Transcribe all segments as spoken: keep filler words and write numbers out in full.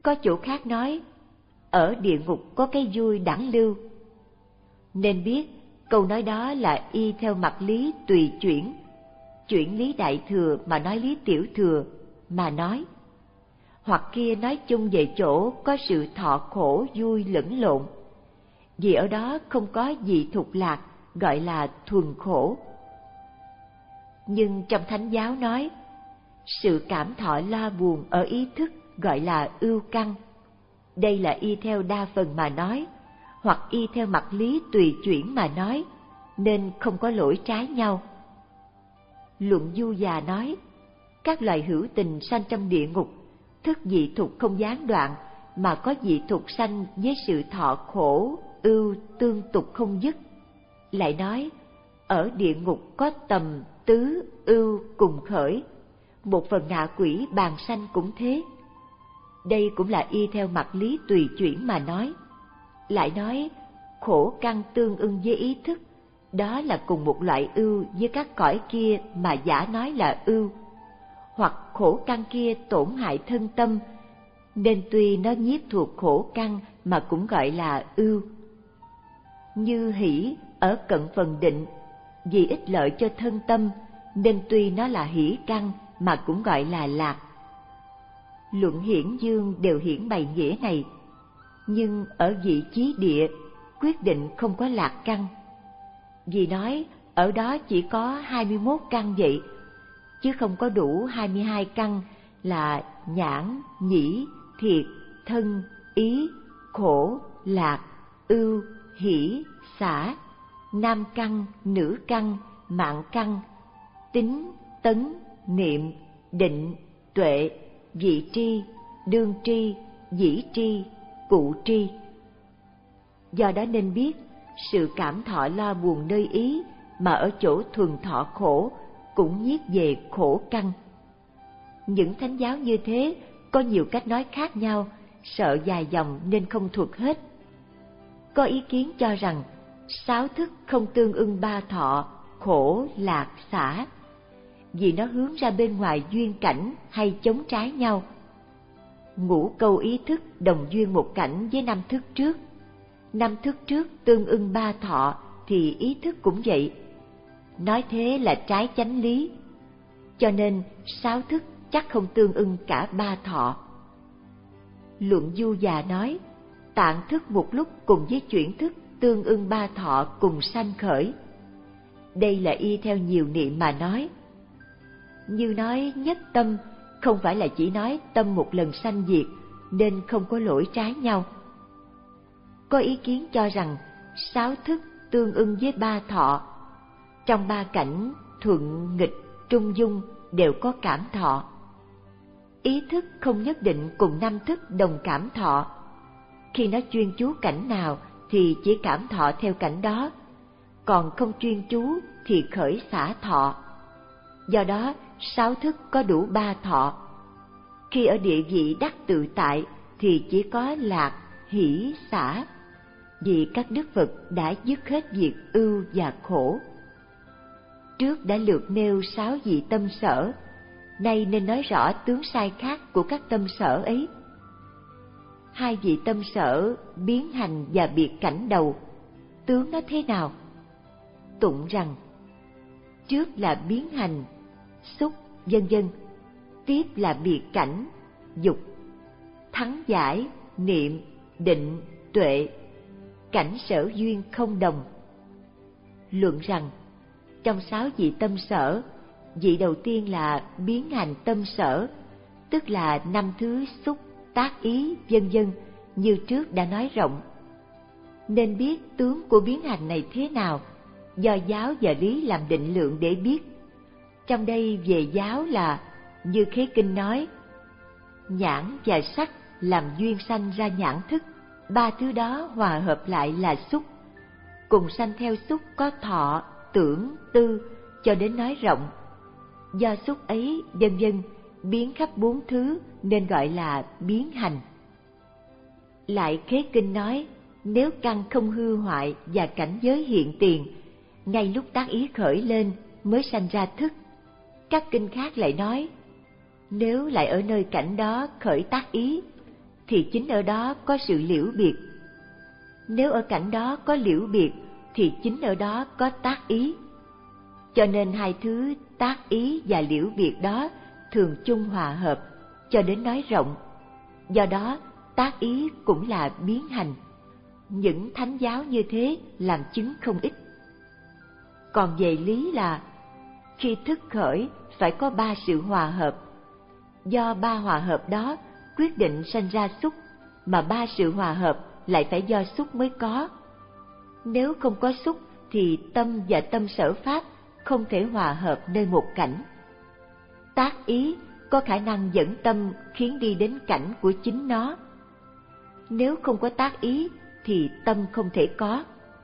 Có chỗ khác nói, ở địa ngục có cái vui đẳng lưu. Nên biết câu nói đó là y theo mặt lý tùy chuyển, chuyển lý đại thừa mà nói lý tiểu thừa mà nói. Hoặc kia nói chung về chỗ có sự thọ khổ vui lẫn lộn, vì ở đó không có dị thục lạc, gọi là thuần khổ. Nhưng trong Thánh giáo nói, sự cảm thọ lo buồn ở ý thức gọi là ưu căn. Đây là y theo đa phần mà nói, hoặc y theo mặt lý tùy chuyển mà nói, nên không có lỗi trái nhau. Luận Du Già nói, các loài hữu tình sanh trong địa ngục, thức dị thục không gián đoạn, mà có dị thục sanh với sự thọ khổ, ưu tương tục không dứt. Lại nói, ở địa ngục có tầm, tứ, ưu cùng khởi, một phần ngạ quỷ bàn sanh cũng thế. Đây cũng là y theo mặt lý tùy chuyển mà nói. Lại nói, khổ căn tương ưng với ý thức, đó là cùng một loại ưu với các cõi kia mà giả nói là ưu. Hoặc khổ căn kia tổn hại thân tâm, nên tuy nó nhiếp thuộc khổ căn mà cũng gọi là ưu. Như hỷ ở cận phần định, vì ích lợi cho thân tâm, nên tuy nó là hỷ căn mà cũng gọi là lạc. Luận Hiển Dương đều hiển bày nghĩa này, nhưng ở vị trí địa quyết định không có lạc căn. Vì nói ở đó chỉ có hai mươi mốt căn vậy, chứ không có đủ hai mươi hai căn là nhãn, nhĩ, thiệt, thân, ý, khổ, lạc, ưu, hỷ, xả, nam căn, nữ căn, mạng căn, tính, tấn, niệm, định, tuệ, vị tri, đương tri, dĩ tri, cụ tri. Do đó nên biết, sự cảm thọ lo buồn nơi ý mà ở chỗ thuần thọ khổ cũng nhiếp về khổ căn. Những thánh giáo như thế có nhiều cách nói khác nhau, sợ dài dòng nên không thuộc hết. Có ý kiến cho rằng sáu thức không tương ưng ba thọ, khổ, lạc, xả, vì nó hướng ra bên ngoài duyên cảnh hay chống trái nhau. Ngũ câu ý thức đồng duyên một cảnh với năm thức trước. Năm thức trước tương ưng ba thọ thì ý thức cũng vậy. Nói thế là trái chánh lý. Cho nên sáu thức chắc không tương ưng cả ba thọ. Luận Du Già nói, tạng thức một lúc cùng với chuyển thức tương ưng ba thọ cùng sanh khởi. Đây là y theo nhiều niệm mà nói. Như nói nhất tâm, không phải là chỉ nói tâm một lần sanh diệt, nên không có lỗi trái nhau. Có ý kiến cho rằng sáu thức tương ưng với ba thọ. Trong ba cảnh thuận, nghịch, trung dung đều có cảm thọ. Ý thức không nhất định cùng năm thức đồng cảm thọ. Khi nó chuyên chú cảnh nào thì chỉ cảm thọ theo cảnh đó, còn không chuyên chú thì khởi xả thọ. Do đó sáu thức có đủ ba thọ. Khi ở địa vị đắc tự tại thì chỉ có lạc, hỷ, xả, vì các đức Phật đã dứt hết việc ưu và khổ. Trước đã lược nêu sáu vị tâm sở, nay nên nói rõ tướng sai khác của các tâm sở ấy. Hai vị tâm sở biến hành và biệt cảnh đầu, tướng nó thế nào? Tụng rằng, trước là biến hành, xúc, vân vân, tiếp là biệt cảnh, dục, thắng giải, niệm, định, tuệ, cảnh sở duyên không đồng. Luận rằng, trong sáu vị tâm sở, vị đầu tiên là biến hành tâm sở, tức là năm thứ xúc, tác ý, vân vân, như trước đã nói rộng. Nên biết tướng của biến hành này thế nào, do giáo và lý làm định lượng để biết. Trong đây về giáo là, như Khế Kinh nói, nhãn và sắc làm duyên sanh ra nhãn thức, ba thứ đó hòa hợp lại là xúc. Cùng sanh theo xúc có thọ, tưởng, tư, cho đến nói rộng. Do xúc ấy, vân vân, biến khắp bốn thứ nên gọi là biến hành. Lại Khế Kinh nói, nếu căn không hư hoại và cảnh giới hiện tiền, ngay lúc tác ý khởi lên mới sanh ra thức. Các kinh khác lại nói, nếu lại ở nơi cảnh đó khởi tác ý, thì chính ở đó có sự liễu biệt. Nếu ở cảnh đó có liễu biệt thì chính ở đó có tác ý. Cho nên hai thứ tác ý và liễu biệt đó thường chung hòa hợp, cho đến nói rộng. Do đó, tác ý cũng là biến hành. Những thánh giáo như thế làm chứng không ít. Còn về lý là, khi thức khởi phải có ba sự hòa hợp. Do ba hòa hợp đó quyết định sanh ra xúc, mà ba sự hòa hợp lại phải do xúc mới có. Nếu không có xúc thì tâm và tâm sở pháp không thể hòa hợp nơi một cảnh. Tác ý có khả năng dẫn tâm khiến đi đến cảnh của chính nó. Nếu không có tác ý thì tâm không thể có.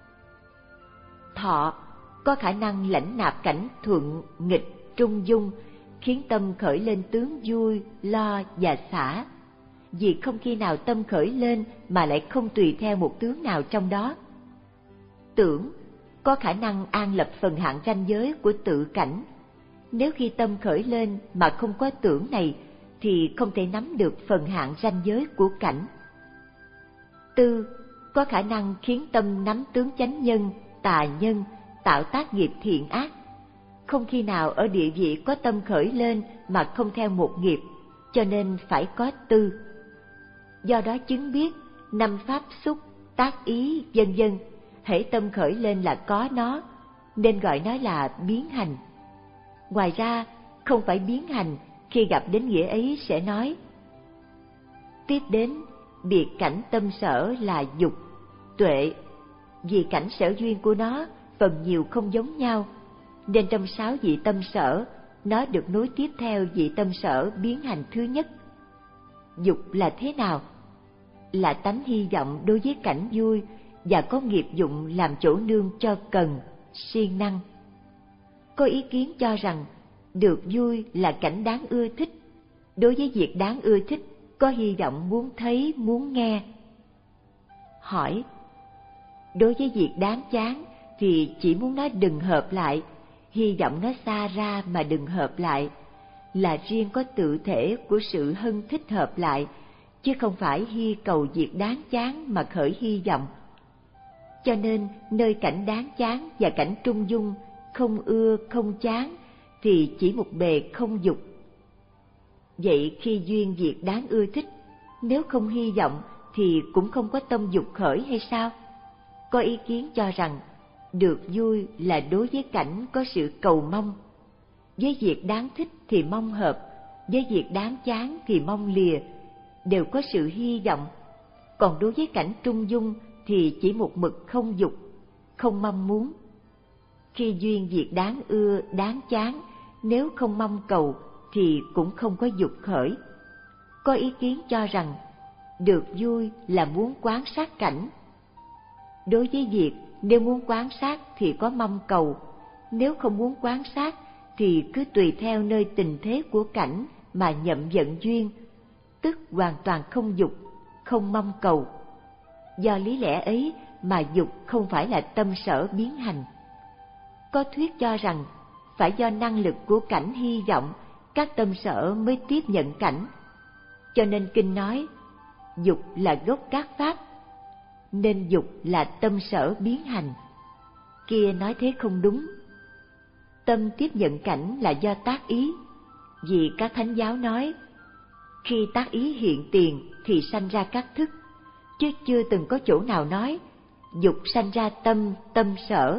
Thọ có khả năng lãnh nạp cảnh thuận, nghịch, trung dung, khiến tâm khởi lên tướng vui, lo và xả. Vì không khi nào tâm khởi lên mà lại không tùy theo một tướng nào trong đó. Tưởng có khả năng an lập phần hạn ranh giới của tự cảnh. Nếu khi tâm khởi lên mà không có tưởng này thì không thể nắm được phần hạn ranh giới của cảnh. Tư có khả năng khiến tâm nắm tướng chánh nhân, tà nhân, tạo tác nghiệp thiện ác. Không khi nào ở địa vị có tâm khởi lên mà không theo một nghiệp, cho nên phải có tư. Do đó chứng biết năm pháp xúc, tác ý, vân vân, hễ tâm khởi lên là có nó, nên gọi nó là biến hành. Ngoài ra, không phải biến hành, khi gặp đến nghĩa ấy sẽ nói. Tiếp đến, biệt cảnh tâm sở là dục, tuệ. Vì cảnh sở duyên của nó phần nhiều không giống nhau, nên trong sáu vị tâm sở, nó được nối tiếp theo vị tâm sở biến hành thứ nhất. Dục là thế nào? Là tánh hy vọng đối với cảnh vui và có nghiệp dụng làm chỗ nương cho cần, siêng năng. Có ý kiến cho rằng được vui là cảnh đáng ưa thích. Đối với việc đáng ưa thích, có hy vọng muốn thấy, muốn nghe. Hỏi: đối với việc đáng chán thì chỉ muốn nó đừng hợp lại, hy vọng nó xa ra mà đừng hợp lại, là riêng có tự thể của sự hân thích hợp lại, chứ không phải hy cầu việc đáng chán mà khởi hy vọng. Cho nên nơi cảnh đáng chán và cảnh trung dung, không ưa không chán, thì chỉ một bề không dục. Vậy khi duyên việc đáng ưa thích, nếu không hy vọng thì cũng không có tâm dục khởi hay sao? Có ý kiến cho rằng được vui là đối với cảnh có sự cầu mong. Với việc đáng thích thì mong hợp, với việc đáng chán thì mong lìa, đều có sự hy vọng. Còn đối với cảnh trung dung thì chỉ một mực không dục, không mong muốn. Khi duyên việc đáng ưa, đáng chán, nếu không mong cầu thì cũng không có dục khởi. Có ý kiến cho rằng được vui là muốn quan sát cảnh. Đối với việc nếu muốn quan sát thì có mong cầu, nếu không muốn quan sát thì cứ tùy theo nơi tình thế của cảnh mà nhậm vận duyên, tức hoàn toàn không dục, không mong cầu. Do lý lẽ ấy mà dục không phải là tâm sở biến hành. Có thuyết cho rằng phải do năng lực của cảnh hy vọng, các tâm sở mới tiếp nhận cảnh. Cho nên kinh nói dục là gốc các pháp, nên dục là tâm sở biến hành. Kia nói thế không đúng. Tâm tiếp nhận cảnh là do tác ý, vì các thánh giáo nói khi tác ý hiện tiền thì sanh ra các thức, chứ chưa từng có chỗ nào nói dục sanh ra tâm, tâm sở.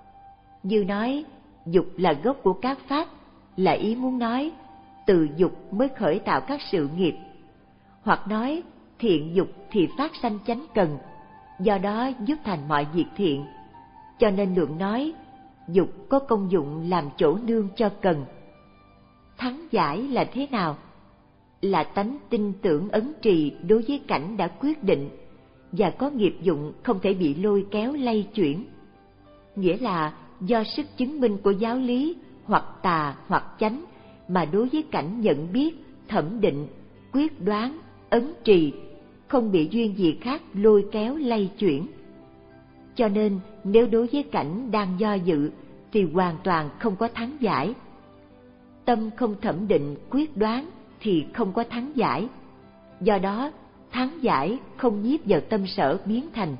Như nói dục là gốc của các pháp, là ý muốn nói từ dục mới khởi tạo các sự nghiệp. Hoặc nói thiện dục thì phát sanh chánh cần, do đó giúp thành mọi việc thiện. Cho nên lượng nói dục có công dụng làm chỗ nương cho cần. Thắng giải là thế nào? Là tánh tin tưởng ấn trì đối với cảnh đã quyết định, và có nghiệp dụng không thể bị lôi kéo lay chuyển. Nghĩa là do sức chứng minh của giáo lý, hoặc tà hoặc chánh, mà đối với cảnh nhận biết, thẩm định, quyết đoán, ấn trì, không bị duyên gì khác lôi kéo lay chuyển. Cho nên nếu đối với cảnh đang do dự thì hoàn toàn không có thắng giải. Tâm không thẩm định, quyết đoán thì không có thắng giải. Do đó thắng giải không nhiếp vào tâm sở biến thành.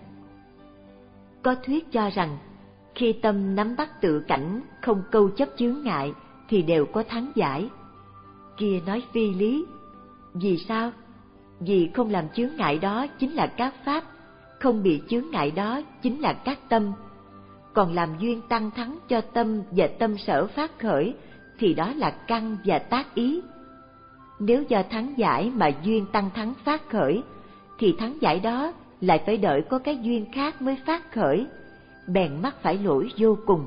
Có thuyết cho rằng khi tâm nắm bắt tự cảnh không câu chấp chướng ngại thì đều có thắng giải. Kia nói phi lý. Vì sao? Vì không làm chướng ngại đó chính là các pháp, không bị chướng ngại đó chính là các tâm. Còn làm duyên tăng thắng cho tâm và tâm sở phát khởi thì đó là căn và tác ý. Nếu do thắng giải mà duyên tăng thắng phát khởi thì thắng giải đó lại phải đợi có cái duyên khác mới phát khởi, bèn mắc phải lỗi vô cùng.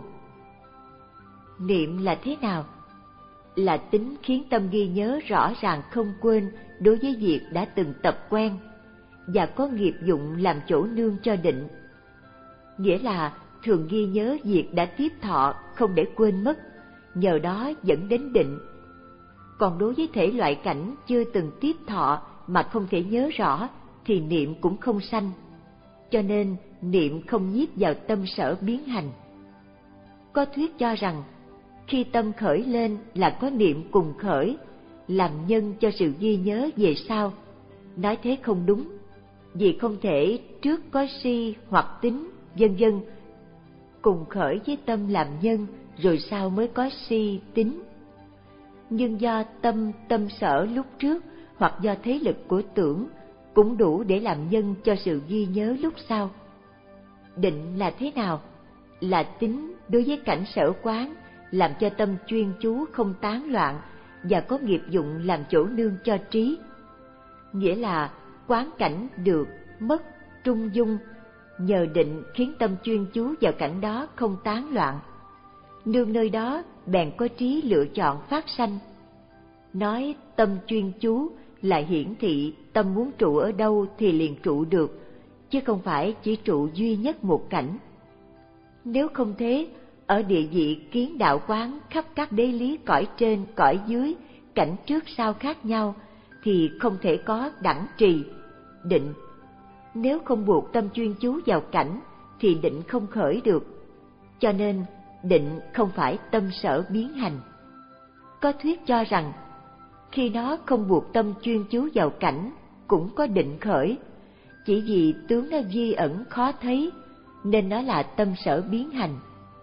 Niệm là thế nào? Là tính khiến tâm ghi nhớ rõ ràng không quên đối với việc đã từng tập quen, và có nghiệp dụng làm chỗ nương cho định. Nghĩa là thường ghi nhớ việc đã tiếp thọ không để quên mất, nhờ đó dẫn đến định. Còn đối với thể loại cảnh chưa từng tiếp thọ mà không thể nhớ rõ thì niệm cũng không sanh, cho nên niệm không nhiếp vào tâm sở biến hành. Có thuyết cho rằng khi tâm khởi lên là có niệm cùng khởi, làm nhân cho sự ghi nhớ về sau. Nói thế không đúng, vì không thể trước có si hoặc tính, vân vân, cùng khởi với tâm làm nhân, rồi sau mới có si tính. Nhưng do tâm tâm sở lúc trước hoặc do thế lực của tưởng cũng đủ để làm nhân cho sự ghi nhớ lúc sau. Định là thế nào? Là tính đối với cảnh sở quán, làm cho tâm chuyên chú không tán loạn và có nghiệp dụng làm chỗ nương cho trí. Nghĩa là quán cảnh được, mất, trung dung, nhờ định khiến tâm chuyên chú vào cảnh đó không tán loạn. Nương nơi đó bèn có trí lựa chọn phát sanh. Nói tâm chuyên chú là hiển thị tâm muốn trụ ở đâu thì liền trụ được, chứ không phải chỉ trụ duy nhất một cảnh. Nếu không thế, ở địa vị kiến đạo quán khắp các đế lý cõi trên, cõi dưới, cảnh trước sau khác nhau, thì không thể có đẳng trì, định. Nếu không buộc tâm chuyên chú vào cảnh, thì định không khởi được. Cho nên, định không phải tâm sở biến hành. Có thuyết cho rằng, khi nó không buộc tâm chuyên chú vào cảnh, cũng có định khởi. Chỉ vì tướng nó vi ẩn khó thấy, nên nó là tâm sở biến hành.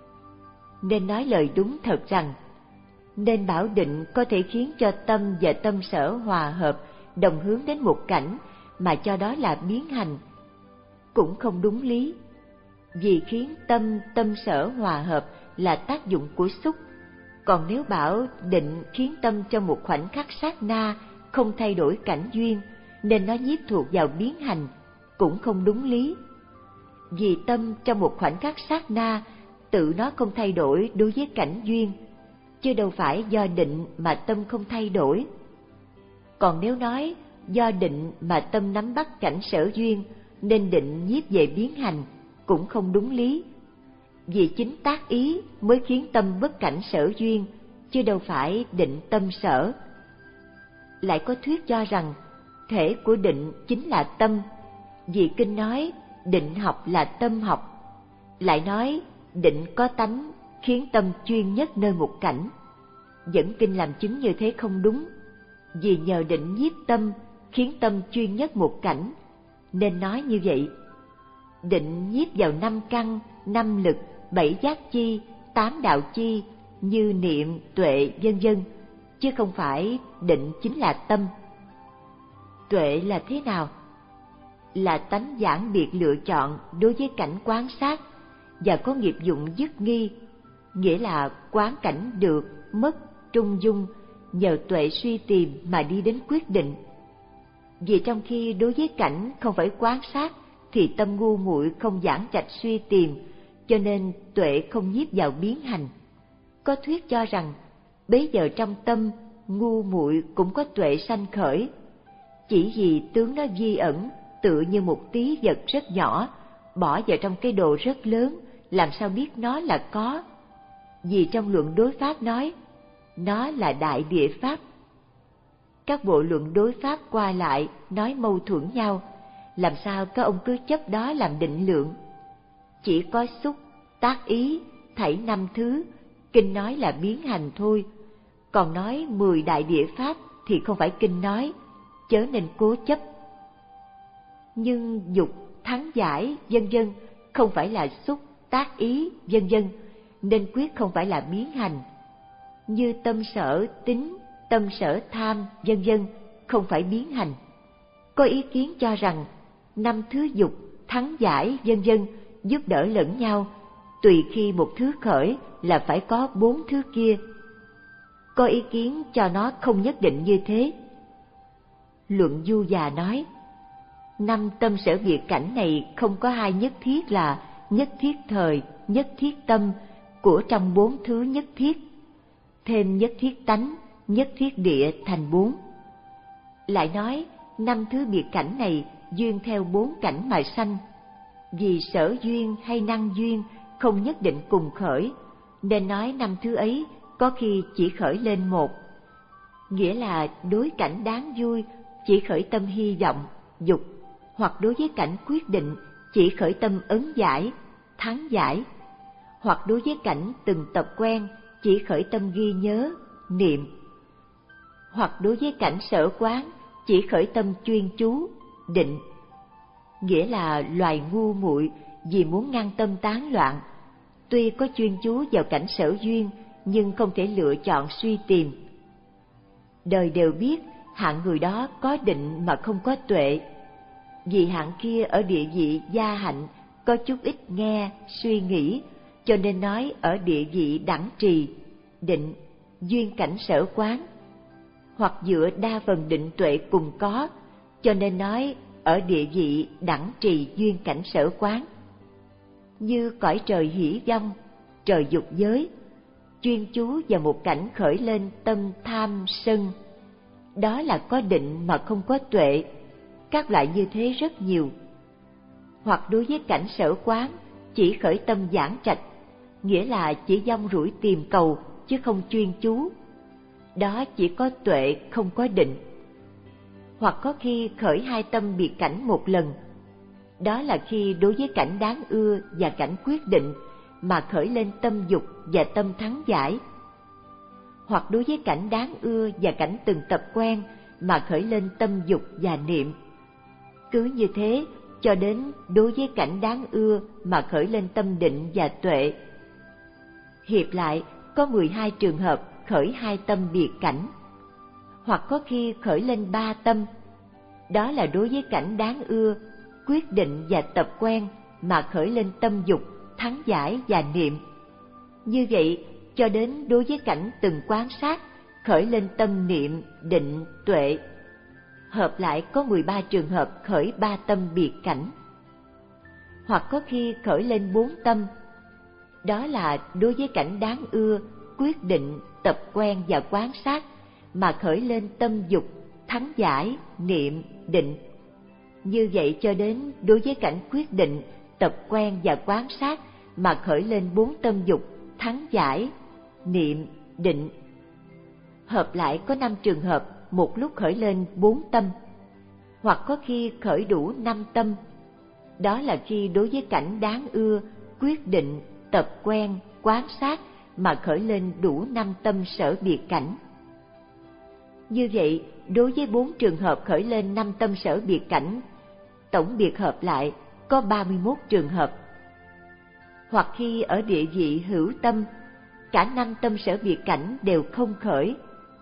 Nên nói lời đúng thật rằng, nên bảo định có thể khiến cho tâm và tâm sở hòa hợp, đồng hướng đến một cảnh, mà cho đó là biến hành, cũng không đúng lý. Vì khiến tâm tâm sở hòa hợp là tác dụng của xúc, còn nếu bảo định khiến tâm trong một khoảnh khắc sát na không thay đổi cảnh duyên, nên nó nhiếp thuộc vào biến hành, cũng không đúng lý. Vì tâm trong một khoảnh khắc sát na tự nó không thay đổi đối với cảnh duyên, chứ đâu phải do định mà tâm không thay đổi. Còn nếu nói do định mà tâm nắm bắt cảnh sở duyên, nên định nhiếp về biến hành, cũng không đúng lý. Vì chính tác ý mới khiến tâm bất cảnh sở duyên, chứ đâu phải định tâm sở. Lại có thuyết cho rằng thể của định chính là tâm, vì kinh nói định học là tâm học. Lại nói định có tánh khiến tâm chuyên nhất nơi một cảnh. Dẫn kinh làm chứng như thế không đúng, vì nhờ định nhiếp tâm khiến tâm chuyên nhất một cảnh, nên nói như vậy. Định nhiếp vào năm căn, năm lực, bảy giác chi, tám đạo chi như niệm, tuệ, vân vân, chứ không phải định chính là tâm. Tuệ là thế nào? Là tánh giản biệt lựa chọn đối với cảnh quán sát và có nghiệp dụng dứt nghi, nghĩa là quán cảnh được, mất, trung dung, nhờ tuệ suy tìm mà đi đến quyết định. Vì trong khi đối với cảnh không phải quán sát thì tâm ngu muội không giảng trạch suy tìm, cho nên tuệ không nhiếp vào biến hành. Có thuyết cho rằng bấy giờ trong tâm ngu muội cũng có tuệ sanh khởi, chỉ vì tướng nó vi ẩn, tự như một tí vật rất nhỏ bỏ vào trong cái đồ rất lớn, làm sao biết nó là có. Vì trong luận đối pháp nói nó là đại địa pháp. Các bộ luận đối pháp qua lại nói mâu thuẫn nhau, làm sao các ông cứ chấp đó làm định lượng. Chỉ có xúc, tác ý, thảy năm thứ, kinh nói là biến hành thôi. Còn nói mười đại địa pháp thì không phải kinh nói, chớ nên cố chấp. nhưng dục, thắng giải, vân vân không phải là xúc, tác ý, vân vân, nên quyết không phải là biến hành. Như tâm sở, tính, tâm sở tham, vân vân không phải biến hành. Có ý kiến cho rằng năm thứ dục, thắng giải, vân vân giúp đỡ lẫn nhau, tùy khi một thứ khởi là phải có bốn thứ kia. Có ý kiến cho nó không nhất định như thế. Luận Du Già nói, năm tâm sở biệt cảnh này không có hai nhất thiết là nhất thiết thời, nhất thiết tâm của trong bốn thứ nhất thiết, thêm nhất thiết tánh, nhất thiết địa thành bốn. Lại nói, năm thứ biệt cảnh này duyên theo bốn cảnh mà sanh, vì sở duyên hay năng duyên không nhất định cùng khởi, nên nói năm thứ ấy có khi chỉ khởi lên một. Nghĩa là đối cảnh đáng vui chỉ khởi tâm hy vọng, dục, hoặc đối với cảnh quyết định chỉ khởi tâm ấn giải, thắng giải, hoặc đối với cảnh từng tập quen chỉ khởi tâm ghi nhớ, niệm, hoặc đối với cảnh sở quán chỉ khởi tâm chuyên chú, định. Nghĩa là loài ngu muội vì muốn ngăn tâm tán loạn, tuy có chuyên chú vào cảnh sở duyên nhưng không thể lựa chọn suy tìm. Đời đều biết hạng người đó có định mà không có tuệ, vì hạng kia ở địa vị gia hạnh có chút ít nghe, suy nghĩ, cho nên nói ở địa vị đẳng trì, định, duyên cảnh sở quán, hoặc dựa đa phần định tuệ cùng có, cho nên nói ở địa vị đẳng trì duyên cảnh sở quán. Như cõi trời hỷ vong, trời dục giới, chuyên chú vào một cảnh khởi lên tâm tham sân, đó là có định mà không có tuệ. Các loại như thế rất nhiều. Hoặc đối với cảnh sở quán chỉ khởi tâm giảng trạch, nghĩa là chỉ vong rủi tìm cầu chứ không chuyên chú, đó chỉ có tuệ không có định. Hoặc có khi khởi hai tâm biệt cảnh một lần, đó là khi đối với cảnh đáng ưa và cảnh quyết định mà khởi lên tâm dục và tâm thắng giải, hoặc đối với cảnh đáng ưa và cảnh từng tập quen mà khởi lên tâm dục và niệm. Cứ như thế cho đến đối với cảnh đáng ưa mà khởi lên tâm định và tuệ. Hiệp lại có mười hai trường hợp khởi hai tâm biệt cảnh. Hoặc có khi khởi lên ba tâm, đó là đối với cảnh đáng ưa, quyết định và tập quen mà khởi lên tâm dục, thắng giải và niệm. Như vậy cho đến đối với cảnh từng quan sát khởi lên tâm niệm, định, tuệ. Hợp lại có mười ba trường hợp khởi ba tâm biệt cảnh. Hoặc có khi khởi lên bốn tâm, đó là đối với cảnh đáng ưa, quyết định, tập quen và quan sát mà khởi lên tâm dục, thắng giải, niệm, định. Như vậy cho đến đối với cảnh quyết định, tập quen và quan sát mà khởi lên bốn tâm dục, thắng giải, niệm, định. Hợp lại có năm trường hợp một lúc khởi lên bốn tâm. Hoặc có khi khởi đủ năm tâm, đó là khi đối với cảnh đáng ưa, quyết định, tập quen, quan sát mà khởi lên đủ năm tâm sở biệt cảnh. Như vậy, đối với bốn trường hợp khởi lên năm tâm sở biệt cảnh, tổng biệt hợp lại có ba mươi mốt trường hợp. Hoặc khi ở địa vị hữu tâm, cả năm tâm sở biệt cảnh đều không khởi.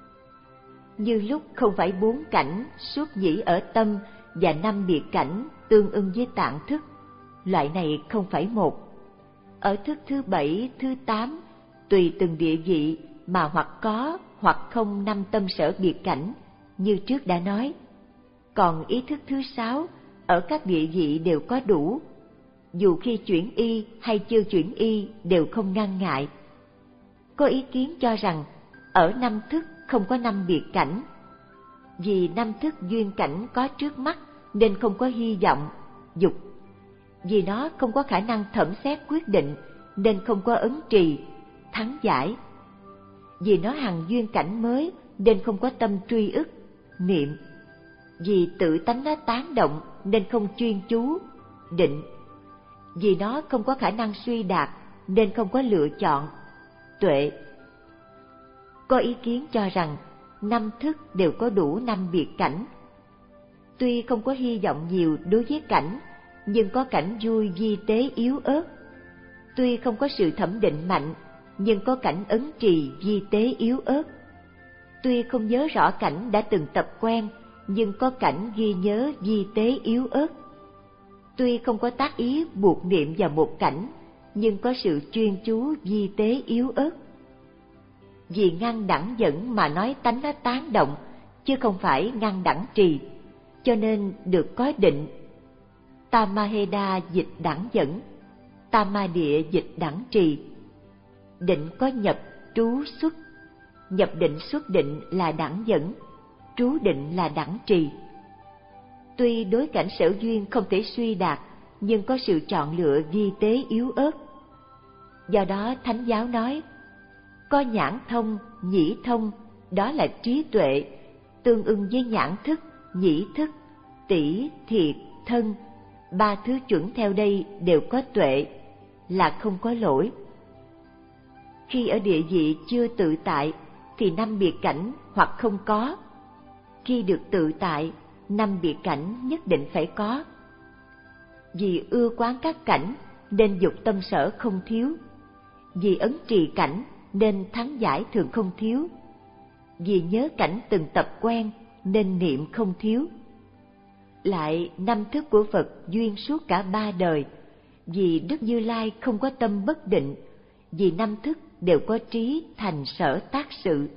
Như lúc không phải bốn cảnh suốt nhĩ ở tâm và năm biệt cảnh tương ưng với tạng thức, loại này không phải một. Ở thức thứ bảy, thứ tám, tùy từng địa vị mà hoặc có hoặc không năm tâm sở biệt cảnh, như trước đã nói. Còn ý thức thứ sáu, ở các địa vị đều có đủ, dù khi chuyển y hay chưa chuyển y đều không ngăn ngại. Có ý kiến cho rằng ở năm thức không có năm biệt cảnh, vì năm thức duyên cảnh có trước mắt nên không có hy vọng, dục. Vì nó không có khả năng thẩm xét quyết định nên không có ấn trì, thắng giải. Vì nó hằng duyên cảnh mới nên không có tâm truy ức, niệm. Vì tự tánh nó tán động nên không chuyên chú, định. Vì nó không có khả năng suy đạt nên không có lựa chọn, tuệ. Có ý kiến cho rằng năm thức đều có đủ năm biệt cảnh. Tuy không có hy vọng nhiều đối với cảnh, nhưng có cảnh vui vi tế yếu ớt. Tuy không có sự thẩm định mạnh, nhưng có cảnh ấn trì vi tế yếu ớt. Tuy không nhớ rõ cảnh đã từng tập quen, nhưng có cảnh ghi nhớ vi tế yếu ớt. Tuy không có tác ý buộc niệm vào một cảnh, nhưng có sự chuyên chú vi tế yếu ớt. Vì ngăn đẳng dẫn mà nói tánh nó tán động, chứ không phải ngăn đẳng trì, cho nên được có định. Tamaheda dịch đẳng dẫn, Tamadia dịch đẳng trì. Định có nhập, trú, xuất. Nhập định xuất định là đẳng dẫn, trú định là đẳng trì. Tuy đối cảnh sở duyên không thể suy đạt, nhưng có sự chọn lựa vi tế yếu ớt. Do đó Thánh giáo nói, có nhãn thông, nhĩ thông, đó là trí tuệ, tương ưng với nhãn thức, nhĩ thức, tỷ, thiệt, thân. Ba thứ chuẩn theo đây đều có tuệ, là không có lỗi. Khi ở địa vị chưa tự tại, thì năm biệt cảnh hoặc không có. Khi được tự tại, năm biệt cảnh nhất định phải có. Vì ưa quán các cảnh, nên dục tâm sở không thiếu. Vì ấn trì cảnh, nên thắng giải thường không thiếu. Vì nhớ cảnh từng tập quen, nên niệm không thiếu. Lại năm thức của Phật duyên suốt cả ba đời. Vì Đức Như Lai không có tâm bất định, vì năm thức đều có trí thành sở tác sự.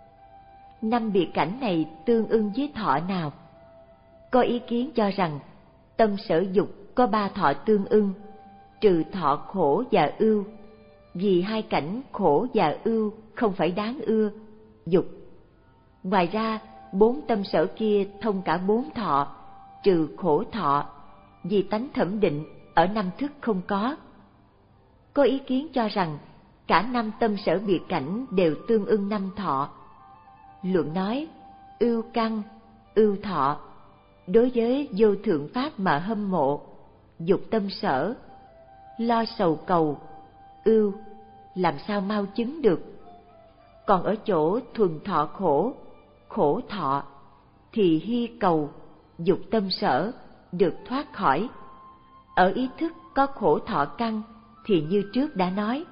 Năm biệt cảnh này tương ưng với thọ nào? Có ý kiến cho rằng tâm sở dục có ba thọ tương ưng, trừ thọ khổ và ưu, vì hai cảnh khổ và ưu không phải đáng ưa, dục. Ngoài ra, bốn tâm sở kia thông cả bốn thọ, trừ khổ thọ, vì tánh thẩm định ở năm thức không có. Có ý kiến cho rằng cả năm tâm sở biệt cảnh đều tương ưng năm thọ. Luận nói, ưu căn, ưu thọ, đối với vô thượng pháp mà hâm mộ, dục tâm sở, lo sầu cầu, ưu, làm sao mau chứng được. Còn ở chỗ thuần thọ khổ, khổ thọ, thì hy cầu, dục tâm sở, được thoát khỏi. Ở ý thức có khổ thọ căn, thì như trước đã nói.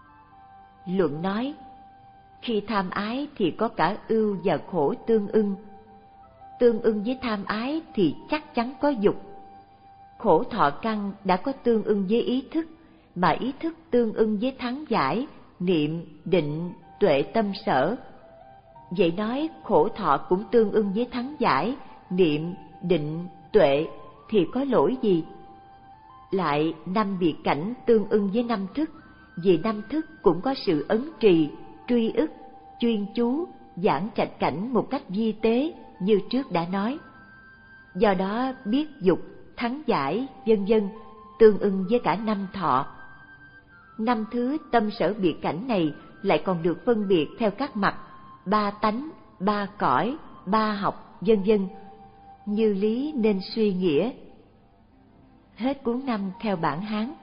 Luận nói, khi tham ái thì có cả ưu và khổ tương ưng. Tương ưng với tham ái thì chắc chắn có dục. Khổ thọ căn đã có tương ưng với ý thức, mà ý thức tương ưng với thắng giải, niệm, định, tuệ tâm sở. Vậy nói khổ thọ cũng tương ưng với thắng giải, niệm, định, tuệ thì có lỗi gì? Lại năm biệt cảnh tương ưng với năm thức, vì năm thức cũng có sự ấn trì, truy ức, chuyên chú, giảng trạch cảnh một cách vi tế như trước đã nói. Do đó biết dục, thắng giải, vân vân tương ưng với cả năm thọ. Năm thứ tâm sở biệt cảnh này lại còn được phân biệt theo các mặt, ba tánh, ba cõi, ba học, vân vân, như lý nên suy nghĩa. Hết cuốn năm theo bản Hán.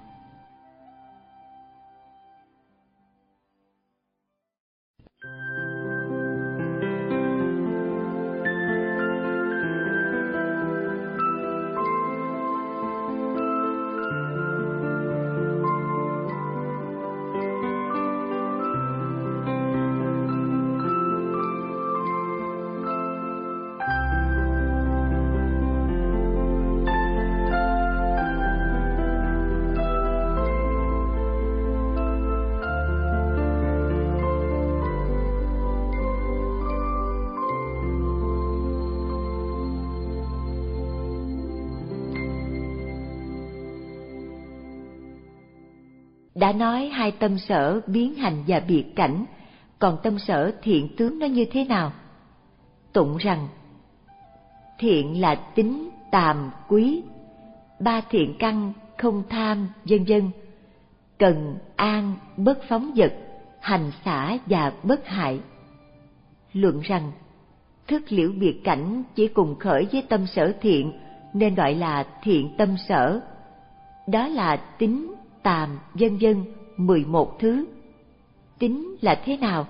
Đã nói hai tâm sở biến hành và biệt cảnh, còn tâm sở thiện tướng nó như thế nào? Tụng rằng, thiện là tính, tàm, quý, ba thiện căn, không tham, vân vân, cần, an, bất phóng dật, hành xả và bất hại. Luận rằng, thức liễu biệt cảnh chỉ cùng khởi với tâm sở thiện, nên gọi là thiện tâm sở. Đó là tính, tàm, vân vân, mười một thứ. Tính là thế nào?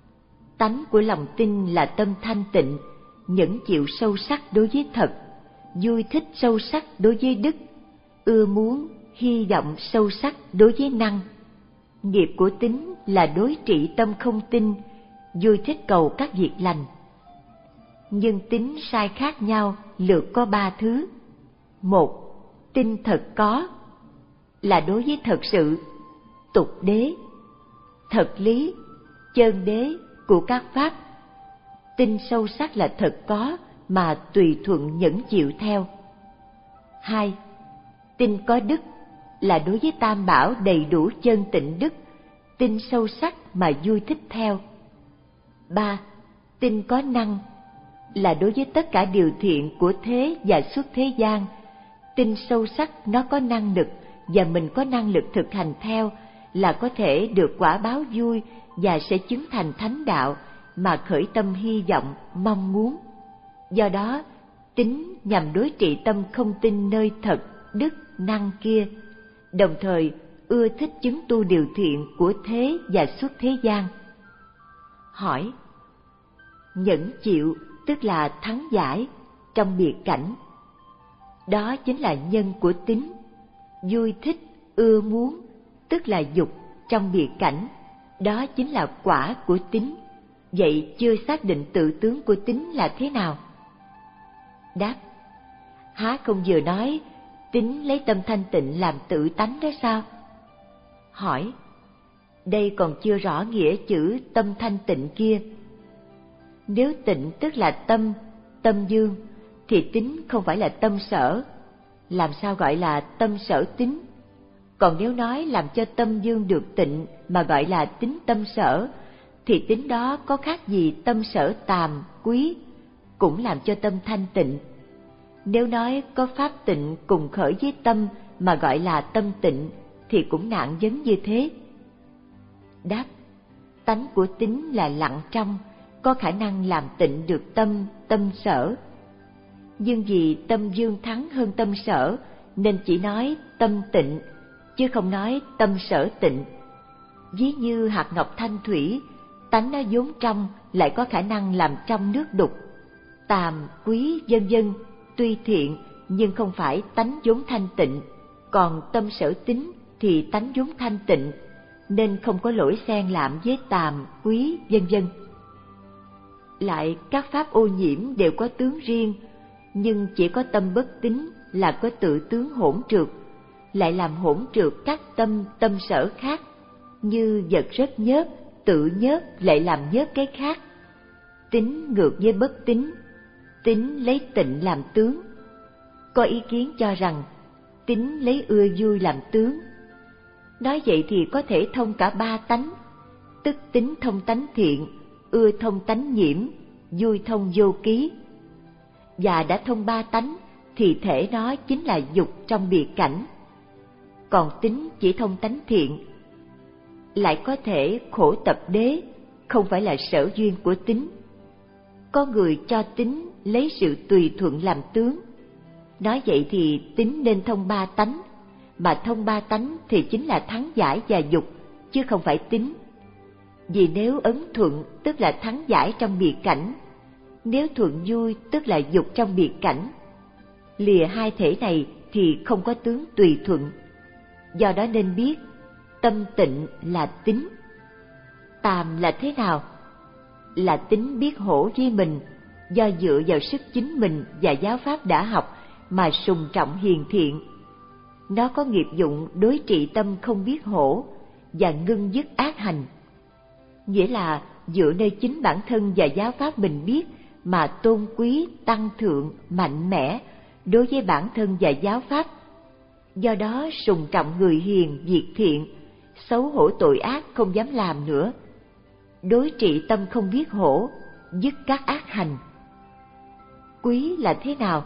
Tánh của lòng tin là tâm thanh tịnh, nhẫn chịu sâu sắc đối với thật, vui thích sâu sắc đối với đức, ưa muốn, hy vọng sâu sắc đối với năng. Nghiệp của tín là đối trị tâm không tin, vui thích cầu các việc lành. Nhưng tín sai khác nhau lược có ba thứ. Một, tin thật có, là đối với thật sự, tục đế, thật lý, chân đế của các pháp. Tin sâu sắc là thật có mà tùy thuận nhẫn chịu theo. Hai, tin có đức, là đối với tam bảo đầy đủ chân tịnh đức, tin sâu sắc mà vui thích theo. Ba, tin có năng, là đối với tất cả điều thiện của thế và xuất thế gian, tin sâu sắc nó có năng lực và mình có năng lực thực hành theo, là có thể được quả báo vui và sẽ chứng thành thánh đạo mà khởi tâm hy vọng, mong muốn. Do đó, tín nhằm đối trị tâm không tin nơi thật, đức, năng kia, đồng thời ưa thích chứng tu điều thiện của thế và xuất thế gian. Hỏi: nhẫn chịu tức là thắng giải trong biệt cảnh, đó chính là nhân của tín. Vui thích, ưa muốn tức là dục trong biệt cảnh, đó chính là quả của tín. Vậy chưa xác định tự tướng của tín là thế nào? Đáp: há không vừa nói tín lấy tâm thanh tịnh làm tự tánh đó sao? Hỏi: đây còn chưa rõ nghĩa chữ tâm thanh tịnh kia. Nếu tịnh tức là tâm, tâm dương, thì tín không phải là tâm sở, làm sao gọi là tâm sở tín? Còn nếu nói làm cho tâm dương được tịnh mà gọi là tín tâm sở, thì tín đó có khác gì tâm sở tàm, quý, cũng làm cho tâm thanh tịnh. Nếu nói có pháp tịnh cùng khởi với tâm mà gọi là tâm tịnh, thì cũng nạn vấn như thế. Đáp: tánh của tín là lặng trong, có khả năng làm tịnh được tâm, tâm sở. Nhưng vì tâm dương thắng hơn tâm sở, nên chỉ nói tâm tịnh, chứ không nói tâm sở tịnh. Ví như hạt ngọc thanh thủy, tánh nó vốn trong lại có khả năng làm trong nước đục. Tàm, quý, vân vân, tuy thiện nhưng không phải tánh vốn thanh tịnh, còn tâm sở tín thì tánh vốn thanh tịnh, nên không có lỗi xen lạm với tàm, quý, vân vân. Lại các pháp ô nhiễm đều có tướng riêng, nhưng chỉ có tâm bất tín là có tự tướng hỗn trượt, lại làm hỗn trượt các tâm, tâm sở khác, như vật rất nhớp, tự nhớp lại làm nhớp cái khác. Tín ngược với bất tín, tín lấy tịnh làm tướng. Có ý kiến cho rằng tín lấy ưa vui làm tướng. Nói vậy thì có thể thông cả ba tánh, tức tín thông tánh thiện, ưa thông tánh nhiễm, vui thông vô ký. Và đã thông ba tánh thì thể nó chính là dục trong biệt cảnh. Còn tín chỉ thông tánh thiện, lại có thể khổ tập đế, không phải là sở duyên của tín. Có người cho tín lấy sự tùy thuận làm tướng. Nói vậy thì tín nên thông ba tánh, mà thông ba tánh thì chính là thắng giải và dục, chứ không phải tín. Vì nếu ấn thuận tức là thắng giải trong biệt cảnh, nếu thuận vui tức là dục trong biệt cảnh. Lìa hai thể này thì không có tướng tùy thuận. Do đó nên biết tâm tịnh là tín. Tàm là thế nào? Là tín biết hổ với mình, do dựa vào sức chính mình và giáo pháp đã học mà sùng trọng hiền thiện. Nó có nghiệp dụng đối trị tâm không biết hổ và ngưng dứt ác hành. Nghĩa là dựa nơi chính bản thân và giáo pháp mình biết mà tôn quý, tăng thượng, mạnh mẽ đối với bản thân và giáo pháp. Do đó sùng trọng người hiền, việc thiện, xấu hổ tội ác không dám làm nữa. Đối trị tâm không biết hổ, dứt các ác hành. Quý là thế nào?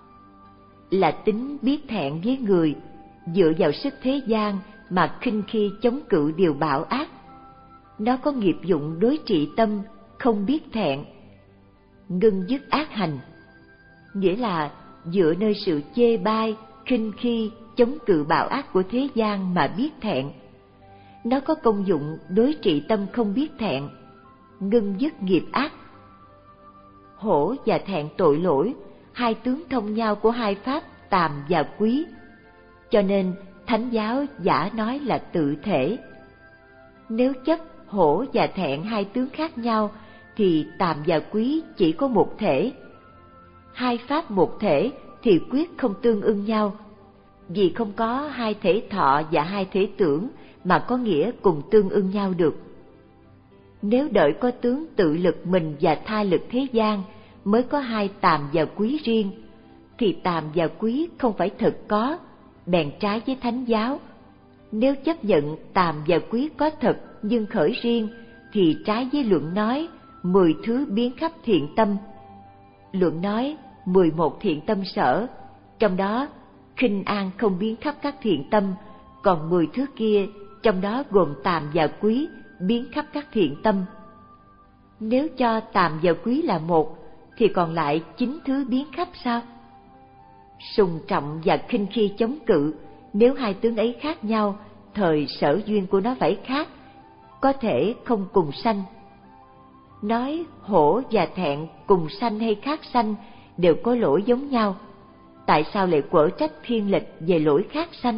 Là tính biết thẹn với người, dựa vào sức thế gian mà khinh khi chống cự điều bạo ác. Nó có nghiệp dụng đối trị tâm không biết thẹn, ngưng dứt ác hành. Nghĩa là dựa nơi sự chê bai, khinh khi, chống cự bạo ác của thế gian mà biết thẹn. Nó có công dụng đối trị tâm không biết thẹn, ngưng dứt nghiệp ác. Hổ và thẹn tội lỗi hai tướng thông nhau của hai pháp tàm và quý, cho nên Thánh giáo giả nói là tự thể. Nếu chấp hổ và thẹn hai tướng khác nhau thì tàm và quý chỉ có một thể. Hai pháp một thể thì quyết không tương ưng nhau, vì không có hai thể thọ và hai thể tưởng mà có nghĩa cùng tương ưng nhau được. Nếu đợi có tướng tự lực mình và tha lực thế gian mới có hai tàm và quý riêng, thì tàm và quý không phải thật có, bèn trái với Thánh giáo. Nếu chấp nhận tàm và quý có thật nhưng khởi riêng, thì trái với luận nói mười thứ biến khắp thiện tâm. Luận nói mười một thiện tâm sở, trong đó khinh an không biến khắp các thiện tâm, còn mười thứ kia trong đó gồm tàm và quý biến khắp các thiện tâm. Nếu cho tàm và quý là một, thì còn lại chín thứ biến khắp sao? Sùng trọng và khinh khi chống cự, nếu hai tướng ấy khác nhau, thời sở duyên của nó phải khác, có thể không cùng sanh. Nói hổ và thẹn cùng sanh hay khác sanh đều có lỗi giống nhau, tại sao lại quở trách thiên lệch về lỗi khác sanh?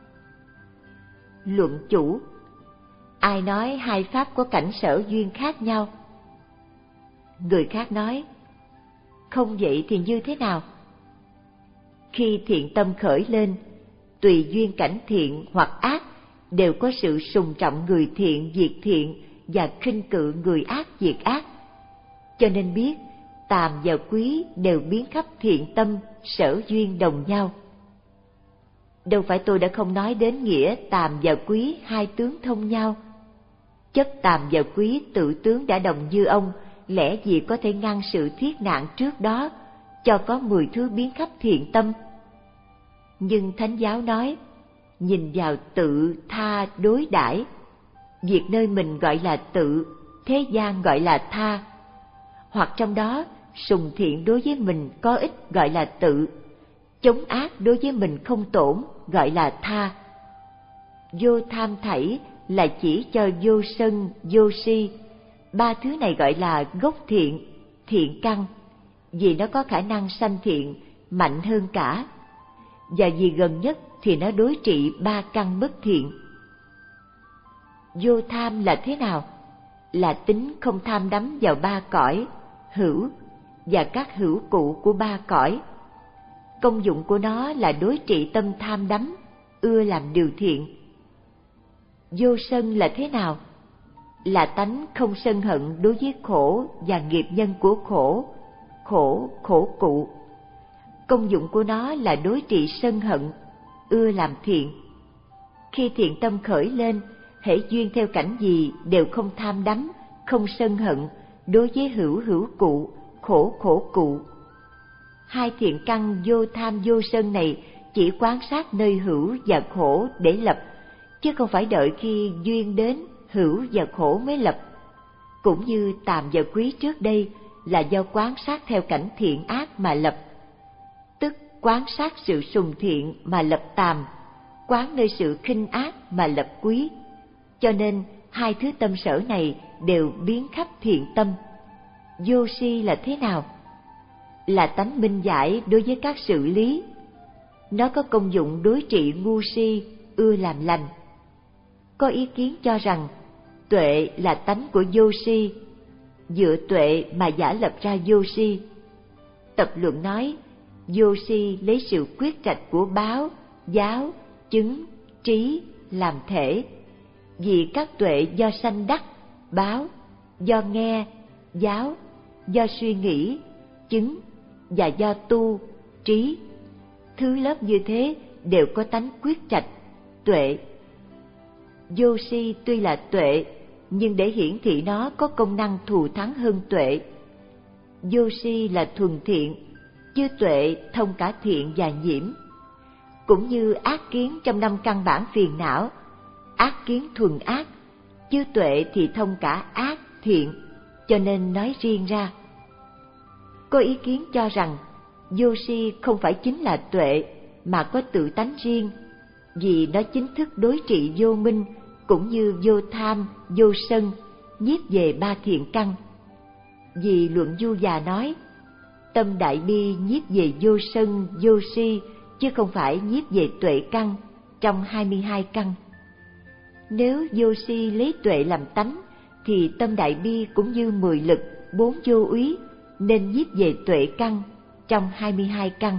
Luận chủ: ai nói hai pháp có cảnh sở duyên khác nhau? Người khác nói: không vậy thì như thế nào? Khi thiện tâm khởi lên, tùy duyên cảnh thiện hoặc ác đều có sự sùng trọng người thiện diệt thiện và khinh cự người ác diệt ác. Cho nên biết tàm và quý đều biến khắp thiện tâm, sở duyên đồng nhau. Đâu phải tôi đã không nói đến nghĩa tàm và quý hai tướng thông nhau. Chấp tàm và quý tự tướng đã đồng như ông, lẽ gì có thể ngăn sự thiết nạn trước đó, cho có mười thứ biến khắp thiện tâm. Nhưng Thánh giáo nói, nhìn vào tự tha đối đãi, việc nơi mình gọi là tự, thế gian gọi là tha, hoặc trong đó sùng thiện đối với mình có ích gọi là tự, chống ác đối với mình không tổn gọi là tha. Vô tham thảy là chỉ cho vô sân, vô si, ba thứ này gọi là gốc thiện, thiện căn, vì nó có khả năng sanh thiện mạnh hơn cả, và vì gần nhất thì nó đối trị ba căn bất thiện. Vô tham là thế nào? Là tính không tham đắm vào ba cõi, hữu và các hữu cụ của ba cõi. Công dụng của nó là đối trị tâm tham đắm, ưa làm điều thiện. Vô sân là thế nào? Là tánh không sân hận đối với khổ và nghiệp nhân của khổ, khổ, khổ cụ. Công dụng của nó là đối trị sân hận, ưa làm thiện. Khi thiện tâm khởi lên, hễ duyên theo cảnh gì đều không tham đắm, không sân hận đối với hữu hữu cụ, khổ khổ cụ. Hai thiện căn vô tham vô sân này chỉ quan sát nơi hữu và khổ để lập, chứ không phải đợi khi duyên đến hữu và khổ mới lập. Cũng như tàm và quý trước đây là do quan sát theo cảnh thiện ác mà lập, tức quan sát sự sùng thiện mà lập tàm, quán nơi sự khinh ác mà lập quý. Cho nên hai thứ tâm sở này đều biến khắp thiện tâm. Vô si là thế nào? Là tánh minh giải đối với các sự lý. Nó có công dụng đối trị ngu si, ưa làm lành. Có ý kiến cho rằng tuệ là tánh của vô si, dựa tuệ mà giả lập ra vô si. Tập luận nói, vô si lấy sự quyết trạch của báo, giáo, chứng, trí làm thể. Vì các tuệ do sanh đắc, báo, do nghe, giáo, do suy nghĩ, chứng, và do tu, trí. Thứ lớp như thế đều có tánh quyết trạch, tuệ. Vô si tuy là tuệ, nhưng để hiển thị nó có công năng thù thắng hơn tuệ. Vô si là thuần thiện, chứ tuệ thông cả thiện và nhiễm. Cũng như ác kiến trong năm căn bản phiền não, ác kiến thuần ác, chứ tuệ thì thông cả ác, thiện, cho nên nói riêng ra. Có ý kiến cho rằng vô si không phải chính là tuệ, mà có tự tánh riêng, vì nó chính thức đối trị vô minh, cũng như vô tham, vô sân, nhiếp về ba thiện căn. Vì luận Du Già nói, tâm đại bi nhiếp về vô sân, vô si, chứ không phải nhiếp về tuệ căn trong hai mươi hai căn. Nếu vô si lấy tuệ làm tánh, thì tâm đại bi cũng như mười lực, bốn vô úy, nên nhiếp về tuệ căn trong hai mươi hai căn.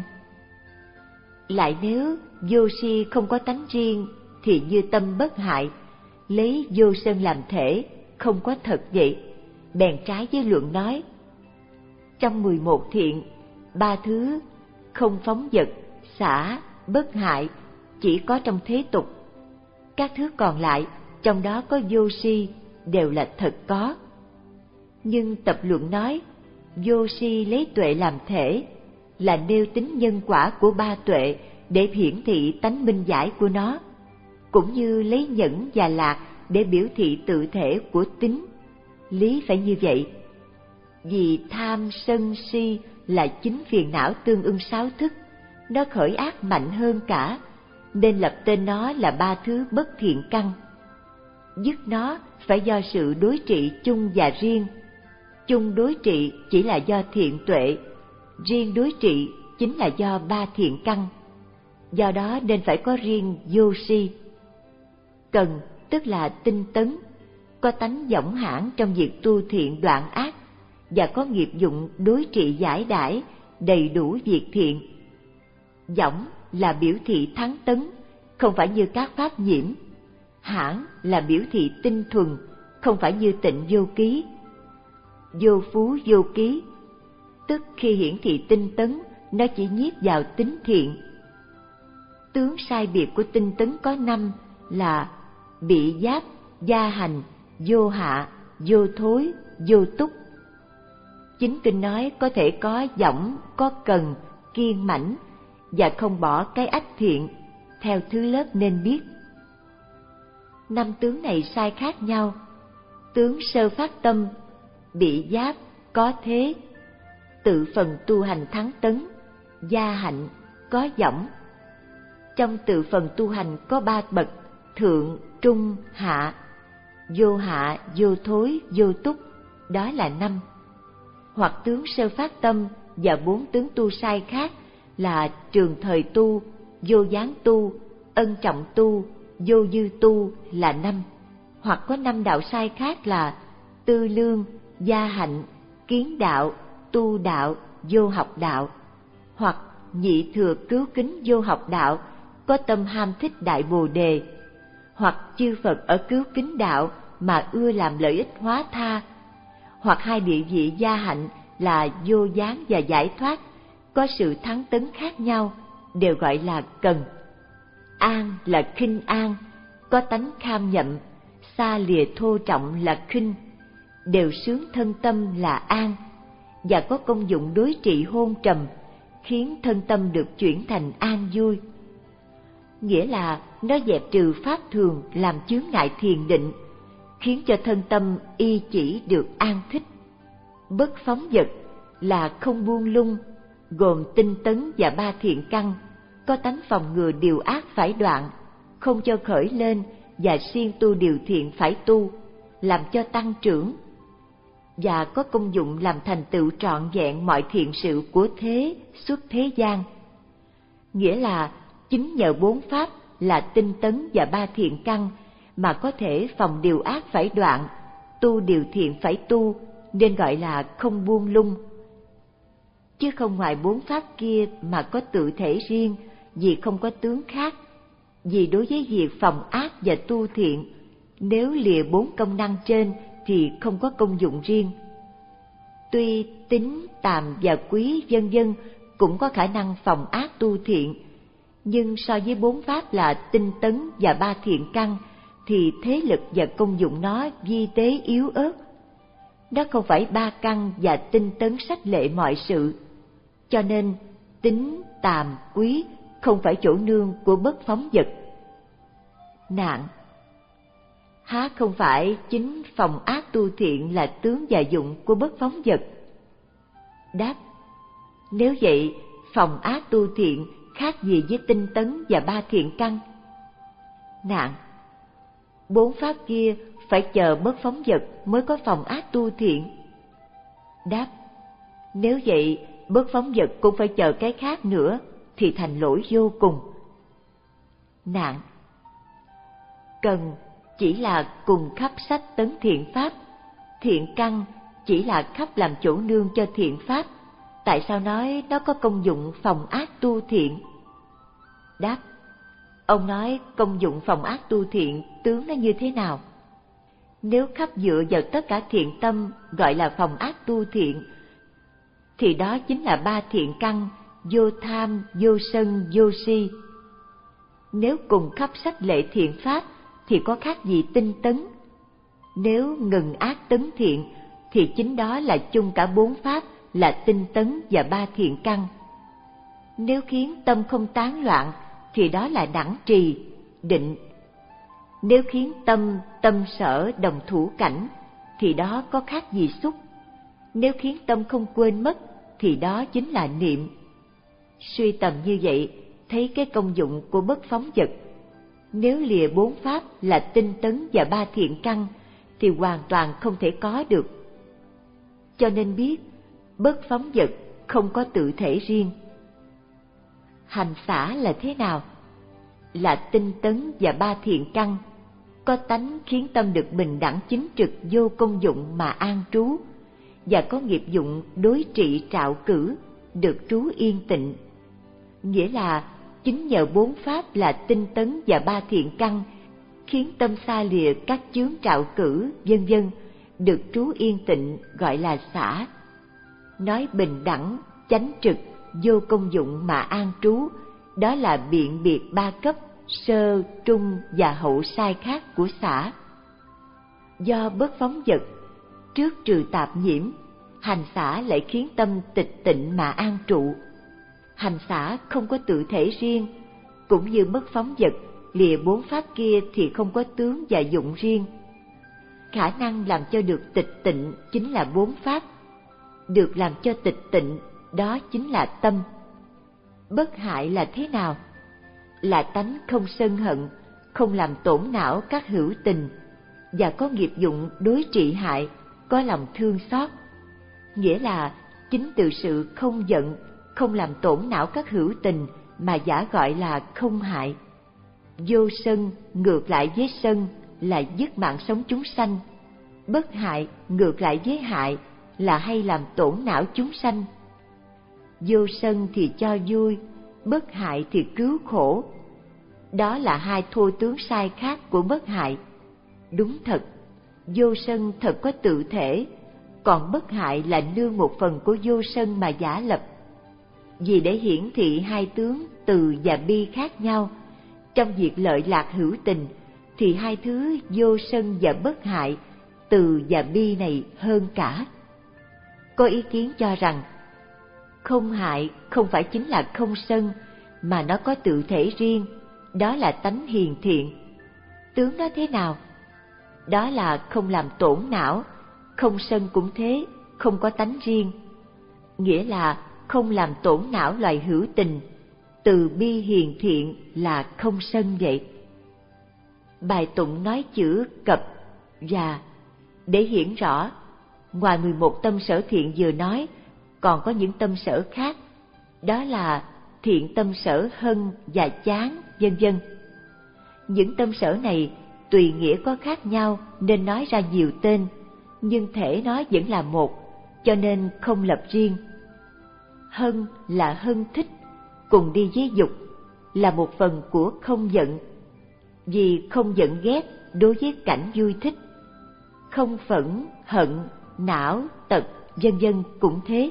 Lại nếu vô si không có tánh riêng, thì như tâm bất hại, lấy vô sân làm thể, không có thật vậy, bèn trái với luận nói. Trong mười một thiện, ba thứ không phóng dật, xả, bất hại chỉ có trong thế tục. Các thứ còn lại, trong đó có vô si, đều là thật có. Nhưng tập luận nói, vô si lấy tuệ làm thể, là nêu tính nhân quả của ba tuệ để hiển thị tánh minh giải của nó, cũng như lấy nhẫn và lạc để biểu thị tự thể của tính. Lý phải như vậy. Vì tham sân si là chính phiền não tương ưng sáu thức, nó khởi ác mạnh hơn cả, nên lập tên nó là ba thứ bất thiện căn. Dứt nó phải do sự đối trị chung và riêng. Chung đối trị chỉ là do thiện tuệ, riêng đối trị chính là do ba thiện căn. Do đó nên phải có riêng vô si. Cần tức là tinh tấn, có tánh dõng hãn trong việc tu thiện đoạn ác, và có nghiệp dụng đối trị giải đãi, đầy đủ việc thiện. Dõng là biểu thị thắng tấn, không phải như các pháp nhiễm. Hãn là biểu thị tinh thuần, không phải như tịnh vô ký. Vô phú vô ký, tức khi hiển thị tinh tấn, nó chỉ nhiếp vào tính thiện. Tướng sai biệt của tinh tấn có năm là bị giáp, gia hành, vô hạ, vô thối, vô túc. Chính kinh nói có thể có dõng, có cần, kiên mãnh, và không bỏ cái ách thiện, theo thứ lớp nên biết. Năm tướng này sai khác nhau. Tướng sơ phát tâm, bị giáp, có thế, tự phần tu hành thắng tấn, gia hạnh, có dõng. Trong tự phần tu hành có ba bậc, thượng, trung, hạ. Vô hạ, vô thối, vô túc, đó là năm. Hoặc tướng sơ phát tâm và bốn tướng tu sai khác là trường thời tu, vô gián tu, ân trọng tu, vô dư tu là năm. Hoặc có năm đạo sai khác là tư lương, gia hạnh, kiến đạo, tu đạo, vô học đạo. Hoặc nhị thừa cứu kính vô học đạo, có tâm ham thích đại bồ đề. Hoặc chư Phật ở cứu kính đạo mà ưa làm lợi ích hóa tha. Hoặc hai địa vị gia hạnh là vô gián và giải thoát, có sự thắng tấn khác nhau, đều gọi là cần. An là khinh an, có tánh kham nhậm, xa lìa thô trọng là khinh, đều sướng thân tâm là an, và có công dụng đối trị hôn trầm, khiến thân tâm được chuyển thành an vui. Nghĩa là nó dẹp trừ pháp thường làm chướng ngại thiền định, khiến cho thân tâm y chỉ được an thích. Bất phóng dật là không buông lung, gồm tinh tấn và ba thiện căn, có tánh phòng ngừa điều ác phải đoạn, không cho khởi lên, và siêng tu điều thiện phải tu, làm cho tăng trưởng, và có công dụng làm thành tựu trọn vẹn mọi thiện sự của thế xuất thế gian. Nghĩa là chính nhờ bốn pháp là tinh tấn và ba thiện căn mà có thể phòng điều ác phải đoạn, tu điều thiện phải tu, nên gọi là không buông lung. Chứ không ngoài bốn pháp kia mà có tự thể riêng, vì không có tướng khác. Vì đối với việc phòng ác và tu thiện, nếu lìa bốn công năng trên thì không có công dụng riêng. Tuy tín, tàm và quý vân vân cũng có khả năng phòng ác tu thiện, nhưng so với bốn pháp là tinh tấn và ba thiện căn thì thế lực và công dụng nó vi tế yếu ớt. Nó không phải ba căn và tinh tấn sách lệ mọi sự, cho nên tín, tàm, quý không phải chỗ nương của bất phóng dật. Nạn: há không phải chính phòng ác tu thiện là tướng và dụng của bất phóng dật? Đáp: nếu vậy, phòng ác tu thiện khác gì với tinh tấn và ba thiện căn? Nạn: bốn pháp kia phải chờ bất phóng dật mới có phòng ác tu thiện. Đáp: nếu vậy, bớt phóng dật cũng phải chờ cái khác nữa, thì thành lỗi vô cùng. Nạn cần chỉ là cùng khắp sách tấn thiện pháp, thiện căn chỉ là khắp làm chỗ nương cho thiện pháp. Tại sao nói nó có công dụng phòng ác tu thiện? Đáp: ông nói công dụng phòng ác tu thiện tướng nó như thế nào? Nếu khắp dựa vào tất cả thiện tâm gọi là phòng ác tu thiện, thì đó chính là ba thiện căn: vô tham, vô sân, vô si. Nếu cùng khắp sách lệ thiện pháp thì có khác gì tinh tấn? Nếu ngừng ác tấn thiện thì chính đó là chung cả bốn pháp là tinh tấn và ba thiện căn. Nếu khiến tâm không tán loạn thì đó là đẳng trì, định. Nếu khiến tâm tâm sở đồng thủ cảnh thì đó có khác gì xúc. Nếu khiến tâm không quên mất thì đó chính là niệm. Suy tầm như vậy, thấy cái công dụng của bất phóng dật. Nếu lìa bốn pháp là tinh tấn và ba thiện căn thì hoàn toàn không thể có được. Cho nên biết bất phóng dật không có tự thể riêng. Hành xả là thế nào? Là tinh tấn và ba thiện căn, có tánh khiến tâm được bình đẳng chính trực vô công dụng mà an trú, và có nghiệp dụng đối trị trạo cử, được trú yên tịnh. Nghĩa là chính nhờ bốn pháp là tinh tấn và ba thiện căn khiến tâm xa lìa các chướng trạo cử, vân vân, được trú yên tịnh, gọi là xả. Nói bình đẳng, chánh trực, vô công dụng mà an trú, đó là biện biệt ba cấp sơ, trung và hậu sai khác của xả. Do bất phóng dật, trước trừ tạp nhiễm, hành xả lại khiến tâm tịch tịnh mà an trụ. Hành xả không có tự thể riêng, cũng như bất phóng dật lìa bốn pháp kia thì không có tướng và dụng riêng. Khả năng làm cho được tịch tịnh chính là bốn pháp, được làm cho tịch tịnh đó chính là tâm. Bất hại là thế nào? Là tánh không sân hận, không làm tổn não các hữu tình, và có nghiệp dụng đối trị hại, có lòng thương xót. Nghĩa là chính từ sự không giận, không làm tổn não các hữu tình mà giả gọi là không hại. Vô sân ngược lại với sân là dứt mạng sống chúng sanh. Bất hại ngược lại với hại là hay làm tổn não chúng sanh. Vô sân thì cho vui, bất hại thì cứu khổ. Đó là hai thô tướng sai khác của bất hại. Đúng thật, vô sân thật có tự thể, còn bất hại là nương một phần của vô sân mà giả lập. Vì để hiển thị hai tướng từ và bi khác nhau, trong việc lợi lạc hữu tình, thì hai thứ vô sân và bất hại, từ và bi này hơn cả. Có ý kiến cho rằng, không hại không phải chính là không sân, mà nó có tự thể riêng, đó là tánh hiền thiện. Tướng đó thế nào? Đó là không làm tổn não, không sân cũng thế, không có tánh riêng. Nghĩa là không làm tổn não loài hữu tình, từ bi hiền thiện là không sân vậy. Bài tụng nói chữ cập và để hiển rõ, ngoài mười một tâm sở thiện vừa nói, còn có những tâm sở khác, đó là thiện tâm sở hân và chán, vân vân. Những tâm sở này tùy nghĩa có khác nhau nên nói ra nhiều tên, nhưng thể nó vẫn là một, cho nên không lập riêng. Hân là hân thích, cùng đi với dục, là một phần của không giận, vì không giận ghét đối với cảnh vui thích. Không phẫn, hận, não, tật, vân vân cũng thế.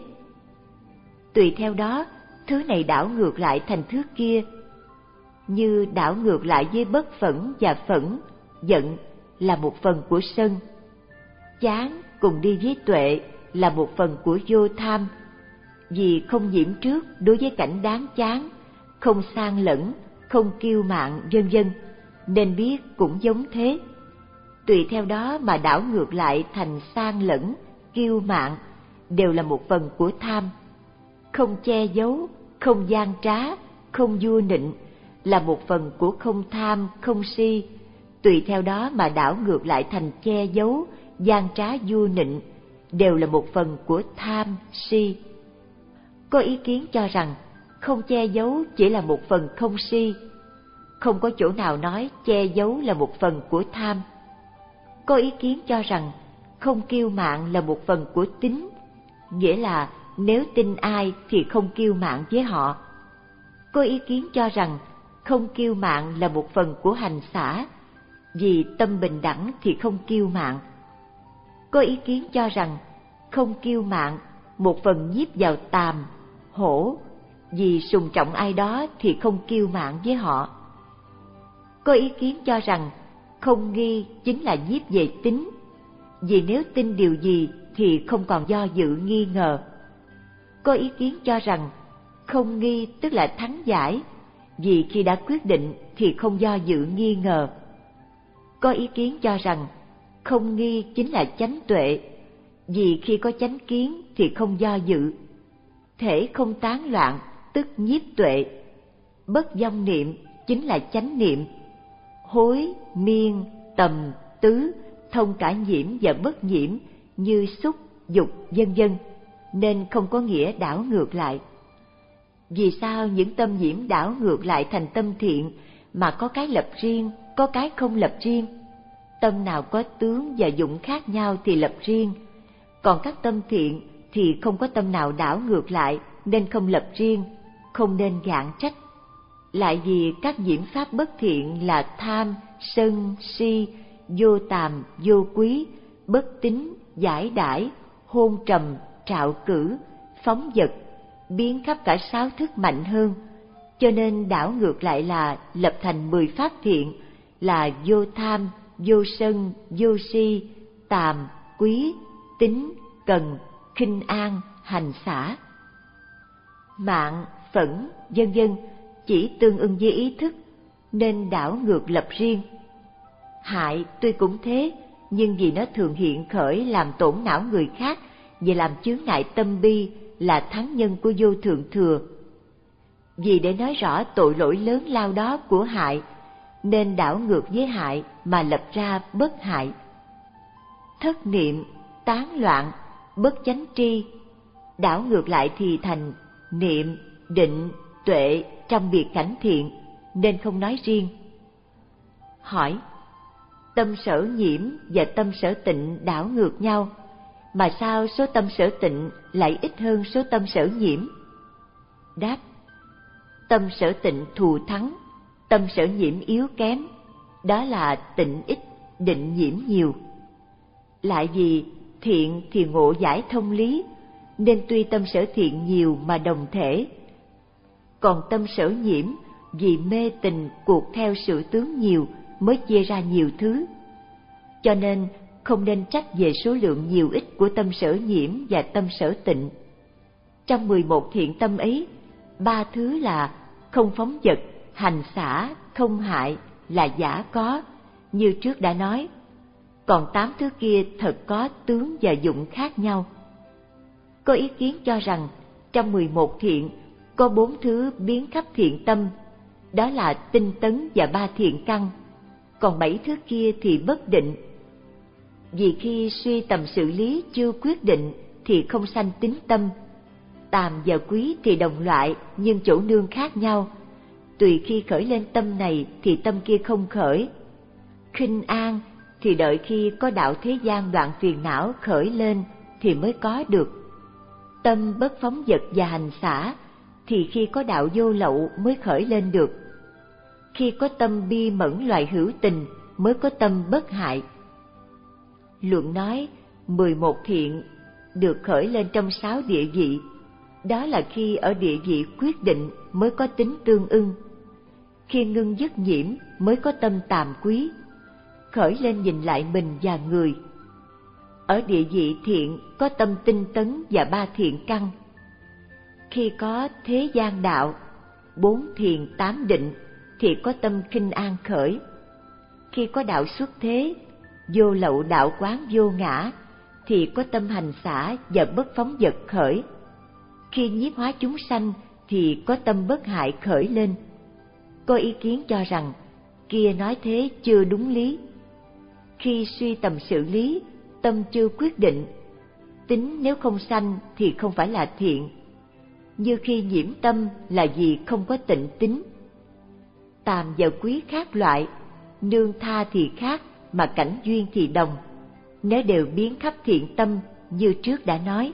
Tùy theo đó, thứ này đảo ngược lại thành thứ kia, như đảo ngược lại với bất phẫn và phẫn, giận là một phần của sân. Chán cùng đi với tuệ là một phần của vô tham, vì không nhiễm trước đối với cảnh đáng chán, không sang lẫn, không kiêu mạn, vân vân, nên biết cũng giống thế. Tùy theo đó mà đảo ngược lại thành sang lẫn, kiêu mạn, đều là một phần của tham. Không che giấu, không gian trá, không vua nịnh, là một phần của không tham, không si. Tùy theo đó mà đảo ngược lại thành che giấu, gian trá, vua nịnh, đều là một phần của tham, si. Có ý kiến cho rằng không che giấu chỉ là một phần không si, không có chỗ nào nói che giấu là một phần của tham. Có ý kiến cho rằng không kiêu mạn là một phần của tín, nghĩa là nếu tin ai thì không kiêu mạn với họ. Có ý kiến cho rằng không kiêu mạn là một phần của hành xả, vì tâm bình đẳng thì không kiêu mạn. Có ý kiến cho rằng không kiêu mạn một phần nhiếp vào tàm, hổ, vì sùng trọng ai đó thì không kiêu mạn với họ. Có ý kiến cho rằng không nghi chính là nhiếp về tín, vì nếu tin điều gì thì không còn do dự nghi ngờ. Có ý kiến cho rằng không nghi tức là thắng giải, vì khi đã quyết định thì không do dự nghi ngờ. Có ý kiến cho rằng không nghi chính là chánh tuệ, vì khi có chánh kiến thì không do dự. Thể không tán loạn tức nhiếp tuệ. Bất vong niệm chính là chánh niệm. Hối, miên, tầm, tứ thông cả nhiễm và bất nhiễm như xúc, dục, vân vân, nên không có nghĩa đảo ngược lại. Vì sao những tâm nhiễm đảo ngược lại thành tâm thiện mà có cái lập riêng, có cái không lập riêng? Tâm nào có tướng và dụng khác nhau thì lập riêng, còn các tâm thiện thì không có tâm nào đảo ngược lại nên không lập riêng, không nên gạn trách. Lại vì các nhiễm pháp bất thiện là tham, sân, si, vô tàm, vô quý, bất tín, giải đãi, hôn trầm, trạo cử, phóng dật, biến khắp cả sáu thức mạnh hơn, cho nên đảo ngược lại là lập thành mười pháp thiện là vô tham, vô sân, vô si, tàm, quý, tín, cần, khinh an, hành xả. Mạng, phẫn, vân vân chỉ tương ưng với ý thức, nên đảo ngược lập riêng. Hại tuy cũng thế, nhưng vì nó thường hiện khởi làm tổn não người khác, vì làm chướng ngại tâm bi, là thắng nhân của vô thượng thừa. Vì để nói rõ tội lỗi lớn lao đó của hại, nên đảo ngược với hại mà lập ra bất hại. Thất niệm, tán loạn, bất chánh tri, đảo ngược lại thì thành niệm, định, tuệ trong biệt cảnh thiện, nên không nói riêng. Hỏi: tâm sở nhiễm và tâm sở tịnh đảo ngược nhau, mà sao số tâm sở tịnh lại ít hơn số tâm sở nhiễm? Đáp: tâm sở tịnh thù thắng, tâm sở nhiễm yếu kém, đó là tịnh ít, định nhiễm nhiều. Lại vì thiện thì ngộ giải thông lý, nên tuy tâm sở thiện nhiều mà đồng thể. Còn tâm sở nhiễm vì mê tình cuộc theo sự tướng nhiều mới chia ra nhiều thứ. Cho nên không nên trách về số lượng nhiều ít của tâm sở nhiễm và tâm sở tịnh. Trong mười một thiện tâm ấy, ba thứ là không phóng dật, hành xả, không hại là giả có, như trước đã nói. Còn tám thứ kia thật có tướng và dụng khác nhau. Có ý kiến cho rằng trong mười một thiện có bốn thứ biến khắp thiện tâm, đó là tinh tấn và ba thiện căn, còn bảy thứ kia thì bất định. Vì khi suy tầm sự lý chưa quyết định thì không sanh tín tâm. Tàm và quý thì đồng loại nhưng chỗ nương khác nhau, tùy khi khởi lên tâm này thì tâm kia không khởi. Khinh an thì đợi khi có đạo thế gian đoạn phiền não khởi lên thì mới có được. Tâm bất phóng dật và hành xả thì khi có đạo vô lậu mới khởi lên được. Khi có tâm bi mẫn loại hữu tình mới có tâm bất hại. Luận nói mười một thiện được khởi lên trong sáu địa vị, đó là khi ở địa vị quyết định mới có tính tương ưng. Khi ngưng dứt nhiễm mới có tâm tàm quý, khởi lên nhìn lại mình và người. Ở địa vị thiện có tâm tinh tấn và ba thiện căn. Khi có thế gian đạo, bốn thiền tám định thì có tâm khinh an khởi. Khi có đạo xuất thế, vô lậu đạo quán vô ngã thì có tâm hành xả và bất phóng dật khởi. Khi nhiếp hóa chúng sanh thì có tâm bất hại khởi lên. Có ý kiến cho rằng kia nói thế chưa đúng lý. Khi suy tầm sự lý, tâm chưa quyết định, tính nếu không sanh thì không phải là thiện. như khi nhiễm tâm là vì không có tịnh tín. Tàm và quý khác loại, nương tha thì khác, mà cảnh duyên thì đồng, nếu đều biến khắp thiện tâm như trước đã nói.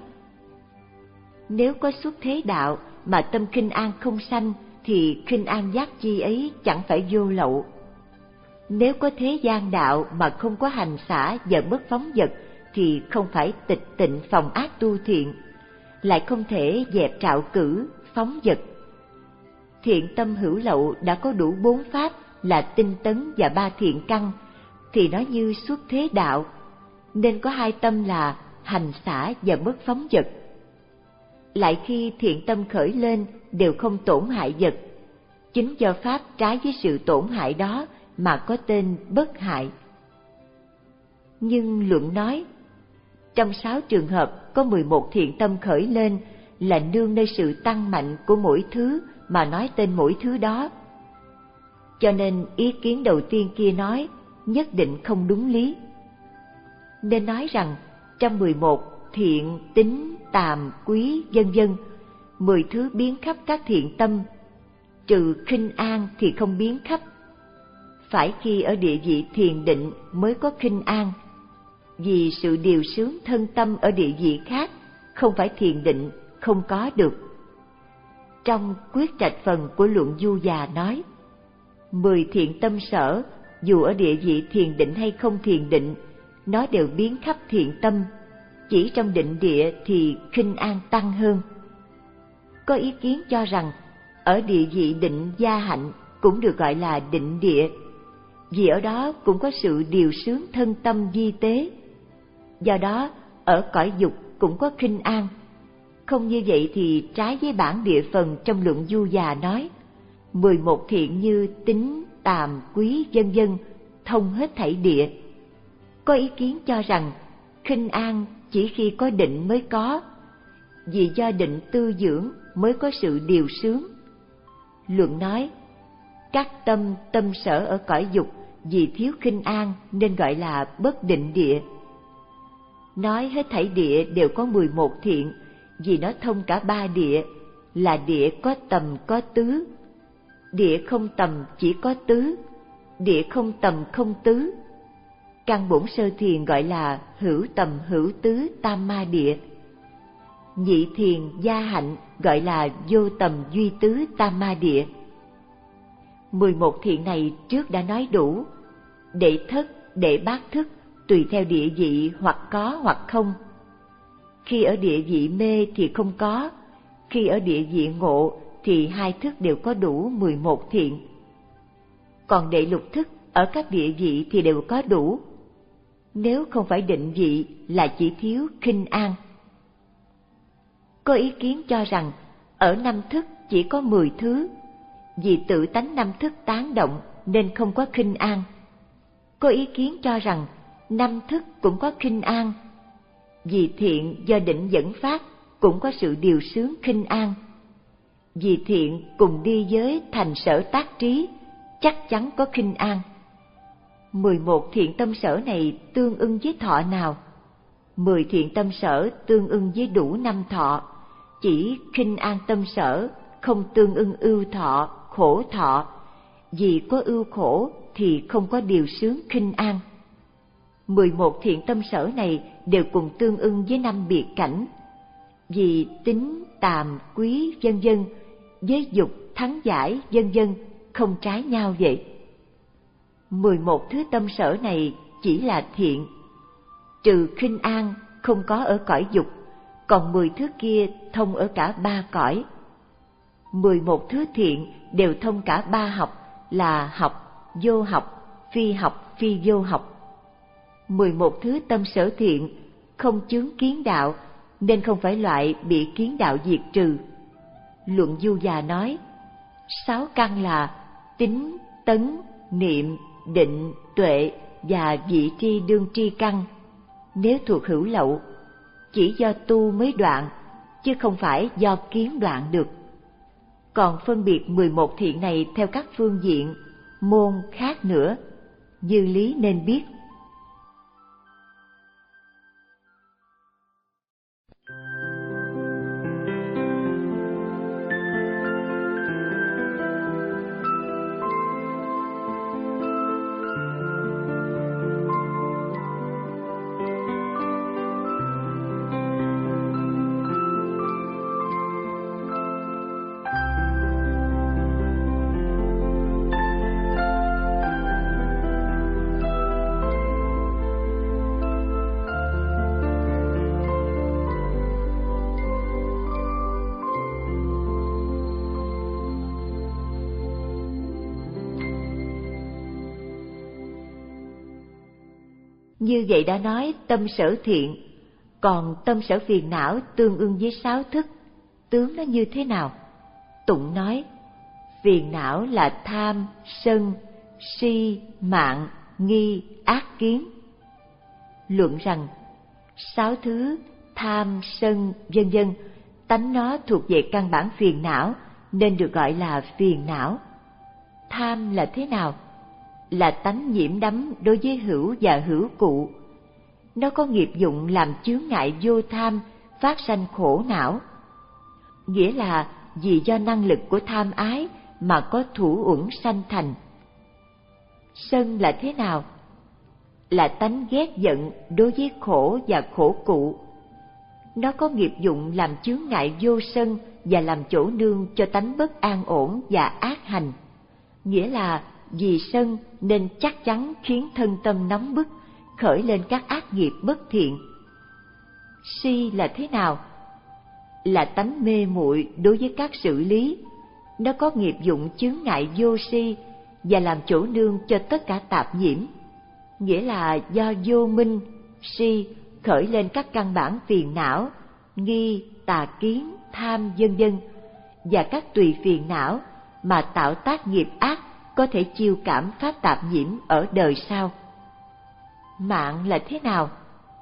Nếu có xuất thế đạo mà tâm khinh an không sanh, thì khinh an giác chi ấy chẳng phải vô lậu. Nếu có thế gian đạo mà không có hành xả và bất phóng dật, thì không phải tịch tịnh phòng ác tu thiện, lại không thể dẹp trạo cử, phóng dật. Thiện tâm hữu lậu đã có đủ bốn pháp là tinh tấn và ba thiện căn, thì nó như xuất thế đạo, nên có hai tâm là hành xả và bất phóng dật. Lại khi thiện tâm khởi lên đều không tổn hại vật, chính do pháp trái với sự tổn hại đó mà có tên bất hại. Nhưng luận nói, trong sáu trường hợp có mười một thiện tâm khởi lên là nương nơi sự tăng mạnh của mỗi thứ mà nói tên mỗi thứ đó. Cho nên ý kiến đầu tiên kia nói nhất định không đúng lý. Nên nói rằng trong mười một thiện, tín, tàm, quý, vân vân, mười thứ biến khắp các thiện tâm, trừ khinh an thì không biến khắp. Phải khi ở địa vị thiền định mới có khinh an, vì sự điều xướng thân tâm ở địa vị khác, không phải thiền định, không có được. Trong quyết trạch phần của luận Du Già nói, mười thiện tâm sở, dù ở địa vị thiền định hay không thiền định, nó đều biến khắp thiện tâm, chỉ trong định địa thì khinh an tăng hơn. Có ý kiến cho rằng, ở địa vị định gia hạnh cũng được gọi là định địa, vì ở đó cũng có sự điều xướng thân tâm vi tế. Do đó, ở cõi dục cũng có khinh an. Không như vậy thì trái với bản địa phần trong luận Du Già nói, mười một thiện như tín, tàm, quý, vân vân, thông hết thảy địa. Có ý kiến cho rằng, khinh an chỉ khi có định mới có, vì do định tư dưỡng mới có sự điều xướng. Luận nói, các tâm tâm sở ở cõi dục vì thiếu khinh an nên gọi là bất định địa. Nói hết thảy địa đều có mười một thiện, vì nó thông cả ba địa, là địa có tầm có tứ, địa không tầm chỉ có tứ, địa không tầm không tứ. Căn bổn sơ thiền gọi là hữu tầm hữu tứ tam ma địa. Nhị thiền gia hạnh gọi là vô tầm duy tứ tam ma địa. Mười một thiện này trước đã nói đủ, đệ thất, đệ bát thức tùy theo địa vị hoặc có hoặc không. Khi ở địa vị mê thì không có, khi ở địa vị ngộ thì hai thức đều có đủ mười một thiện. Còn đệ lục thức ở các địa vị thì đều có đủ. Nếu không phải định vị là chỉ thiếu khinh an. Có ý kiến cho rằng ở năm thức chỉ có mười thứ, vì tự tánh năm thức tán động nên không có khinh an. Có ý kiến cho rằng năm thức cũng có khinh an, vì thiện do định dẫn phát cũng có sự điều xướng khinh an. Vì thiện cùng đi với thành sở tác trí, chắc chắn có khinh an. Mười một thiện tâm sở này tương ưng với thọ nào? Mười thiện tâm sở tương ưng với đủ năm thọ, chỉ khinh an tâm sở không tương ưng ưu thọ, khổ thọ. Vì có ưu khổ thì không có điều xướng khinh an. Mười một thiện tâm sở này đều cùng tương ưng với năm biệt cảnh, vì tín, tàm, quý, vân vân, với dục, thắng giải, vân vân, không trái nhau vậy. Mười một thứ tâm sở này chỉ là thiện, trừ khinh an không có ở cõi dục, còn mười thứ kia thông ở cả ba cõi. Mười một thứ thiện đều thông cả ba học là học, vô học, phi học, phi vô học. Mười một thứ tâm sở thiện không chướng kiến đạo, nên không phải loại bị kiến đạo diệt trừ. Luận Du Già nói, sáu căn là tín, tấn, niệm, định, tuệ và vị tri đương tri căn. Nếu thuộc hữu lậu, chỉ do tu mới đoạn, chứ không phải do kiến đoạn được. Còn phân biệt mười một thiện này theo các phương diện, môn khác nữa, như lý nên biết. Như vậy đã nói tâm sở thiện, còn tâm sở phiền não tương ưng với sáu thức, tướng nó như thế nào? Tụng nói, phiền não là tham, sân, si, mạng, nghi, ác kiến. Luận rằng, sáu thứ tham, sân, vân vân, tánh nó thuộc về căn bản phiền não, nên được gọi là phiền não. Tham là thế nào? Là tánh nhiễm đắm đối với hữu và hữu cụ. Nó có nghiệp dụng làm chướng ngại vô tham, phát sanh khổ não. Nghĩa là vì do năng lực của tham ái mà có thủ uẩn sanh thành. Sân là thế nào? Là tánh ghét giận đối với khổ và khổ cụ. Nó có nghiệp dụng làm chướng ngại vô sân và làm chỗ nương cho tánh bất an ổn và ác hành. Nghĩa là vì sân nên chắc chắn khiến thân tâm nóng bức, khởi lên các ác nghiệp bất thiện. Si là thế nào? Là tánh mê muội đối với các sự lý. Nó có nghiệp dụng chướng ngại vô si và làm chỗ nương cho tất cả tạp nhiễm. Nghĩa là do vô minh, si khởi lên các căn bản phiền não, nghi, tà kiến, tham vân vân và các tùy phiền não mà tạo tác nghiệp ác có thể chiêu cảm pháp tạp nhiễm ở đời sau. Mạng là thế nào?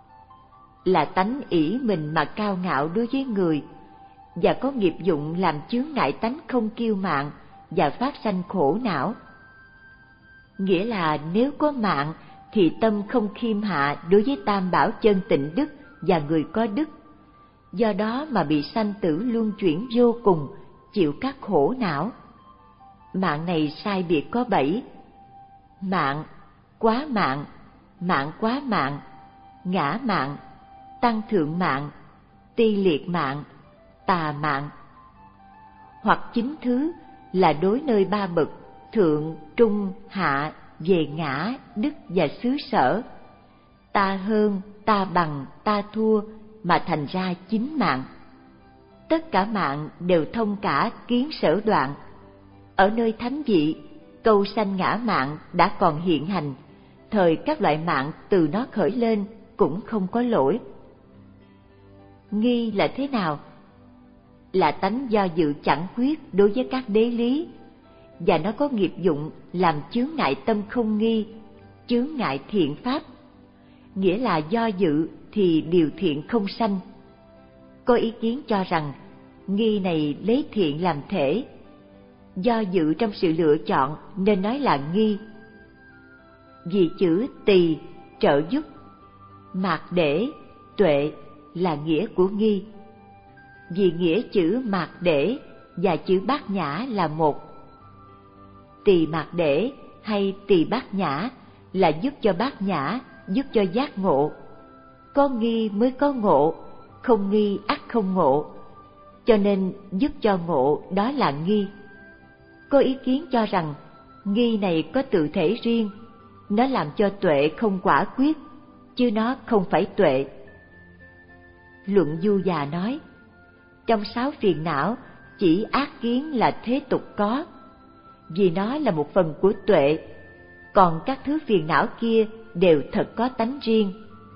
Là tánh ỷ mình mà cao ngạo đối với người và có nghiệp dụng làm chướng ngại tánh không kiêu mạn và phát sanh khổ não. Nghĩa là nếu có mạng thì tâm không khiêm hạ đối với tam bảo chân tịnh đức và người có đức, do đó mà bị sanh tử luân chuyển vô cùng, chịu các khổ não. Mạng này sai biệt có bảy: mạng, quá mạng, mạng quá mạng, ngã mạng, tăng thượng mạng, ti liệt mạng, tà mạng. Hoặc chín thứ là đối nơi ba bậc thượng, trung, hạ về ngã, đức và xứ sở, ta hơn, ta bằng, ta thua mà thành ra chín mạng. Tất cả mạng đều thông cả kiến sở đoạn. Ở nơi thánh vị, câu sanh ngã mạng đã còn hiện hành, thời các loại mạng từ nó khởi lên cũng không có lỗi. Nghi là thế nào? Là tánh do dự chẳng khuyết đối với các đế lý, và nó có nghiệp dụng làm chướng ngại tâm không nghi, chướng ngại thiện pháp. Nghĩa là do dự thì điều thiện không sanh. Có ý kiến cho rằng nghi này lấy thiện làm thể, do dự trong sự lựa chọn nên nói là nghi. Vì chữ tỳ trợ giúp, mạt để, tuệ là nghĩa của nghi. Vì nghĩa chữ mạt để và chữ bát nhã là một. Tỳ mạt để hay tỳ bát nhã là giúp cho bát nhã, giúp cho giác ngộ. Có nghi mới có ngộ, không nghi ắt không ngộ, cho nên giúp cho ngộ đó là nghi. Có ý kiến cho rằng nghi này có tự thể riêng, nó làm cho tuệ không quả quyết, chứ nó không phải tuệ. Luận Du Già nói, trong sáu phiền não chỉ ác kiến là thế tục có, vì nó là một phần của tuệ, còn các thứ phiền não kia đều thật có tánh riêng.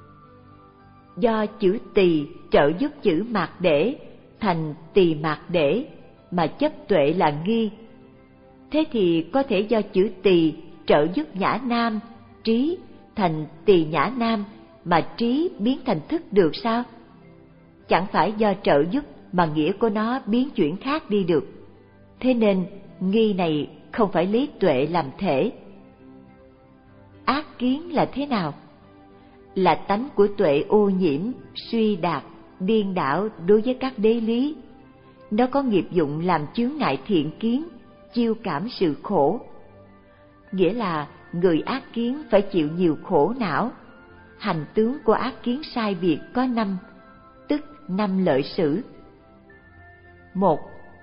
Do chữ tỳ trợ giúp chữ mạt để thành tỳ mạt để mà chấp tuệ là nghi. Thế thì có thể do chữ tỳ trợ giúp nhã nam, trí thành tỳ nhã nam mà trí biến thành thức được sao? Chẳng phải do trợ giúp mà nghĩa của nó biến chuyển khác đi được. Thế nên nghi này không phải lấy tuệ làm thể. Ác kiến là thế nào? Là tánh của tuệ ô nhiễm, suy đạp, điên đảo đối với các đế lý. Nó có nghiệp dụng làm chướng ngại thiện kiến, chiêu cảm sự khổ. Nghĩa là người ác kiến phải chịu nhiều khổ não. Hành tướng của ác kiến sai biệt có năm, tức năm lợi sử. Một,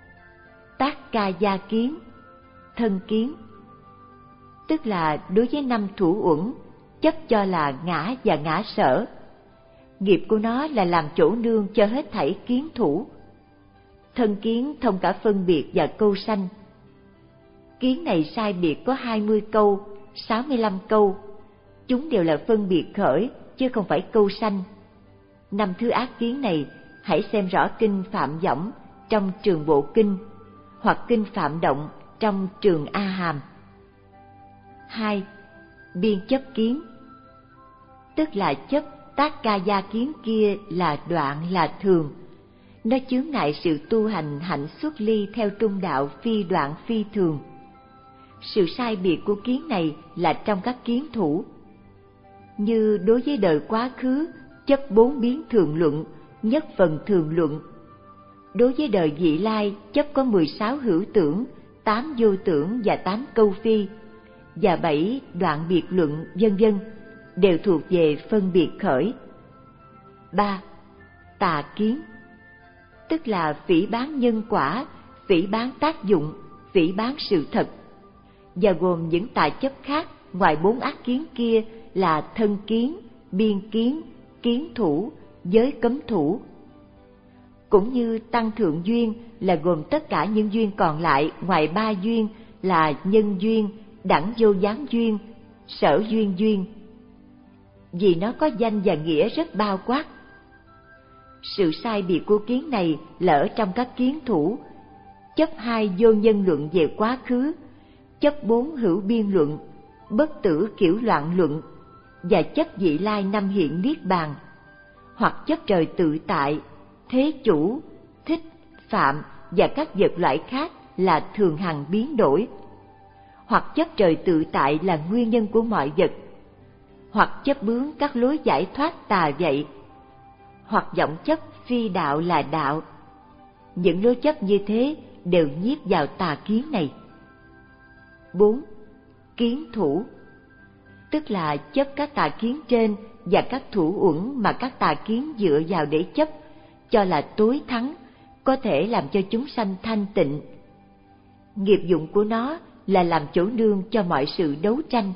tác ca gia kiến, thân kiến, tức là đối với năm thủ uẩn, chấp cho là ngã và ngã sở. Nghiệp của nó là làm chỗ nương cho hết thảy kiến thủ. Thân kiến thông cả phân biệt và câu sanh. Kiến này sai biệt có hai mươi câu, sáu mươi lăm câu, chúng đều là phân biệt khởi, chứ không phải câu sanh. Năm thứ ác kiến này, hãy xem rõ kinh Phạm Võng trong Trường Bộ Kinh, hoặc kinh Phạm Động trong Trường A Hàm. Hai. Biên chấp kiến, tức là chấp tác ca gia kiến kia là đoạn, là thường. Nó chướng ngại sự tu hành hạnh xuất ly theo trung đạo phi đoạn phi thường. Sự sai biệt của kiến này là trong các kiến thủ. Như đối với đời quá khứ, chấp bốn biến thường luận, nhất phần thường luận. Đối với đời vị lai, chấp có mười sáu hữu tưởng, tám vô tưởng và tám câu phi, và bảy đoạn biệt luận, vân vân, đều thuộc về phân biệt khởi. Ba. Tà kiến, tức là phỉ báng nhân quả, phỉ báng tác dụng, phỉ báng sự thật, và gồm những tà chấp khác ngoài bốn ác kiến kia là thân kiến, biên kiến, kiến thủ, giới cấm thủ. Cũng như tăng thượng duyên là gồm tất cả những duyên còn lại ngoài ba duyên là nhân duyên, đẳng vô gián duyên, sở duyên duyên, vì nó có danh và nghĩa rất bao quát. Sự sai biệt của kiến này là ở trong các kiến thủ: chấp hai vô nhân luận về quá khứ, chấp bốn hữu biên luận, bất tử kiểu loạn luận, và chấp vị lai năm hiện niết bàn, hoặc chấp trời tự tại, thế chủ, thích, phạm và các vật loại khác là thường hằng biến đổi, hoặc chấp trời tự tại là nguyên nhân của mọi vật, hoặc chấp bướng các lối giải thoát tà vậy, hoặc vọng chấp phi đạo là đạo. Những lối chấp như thế đều nhiếp vào tà kiến này. Bốn. Kiến thủ, tức là chấp các tà kiến trên và các thủ uẩn mà các tà kiến dựa vào để chấp, cho là tối thắng, có thể làm cho chúng sanh thanh tịnh. Nghiệp dụng của nó là làm chỗ nương cho mọi sự đấu tranh.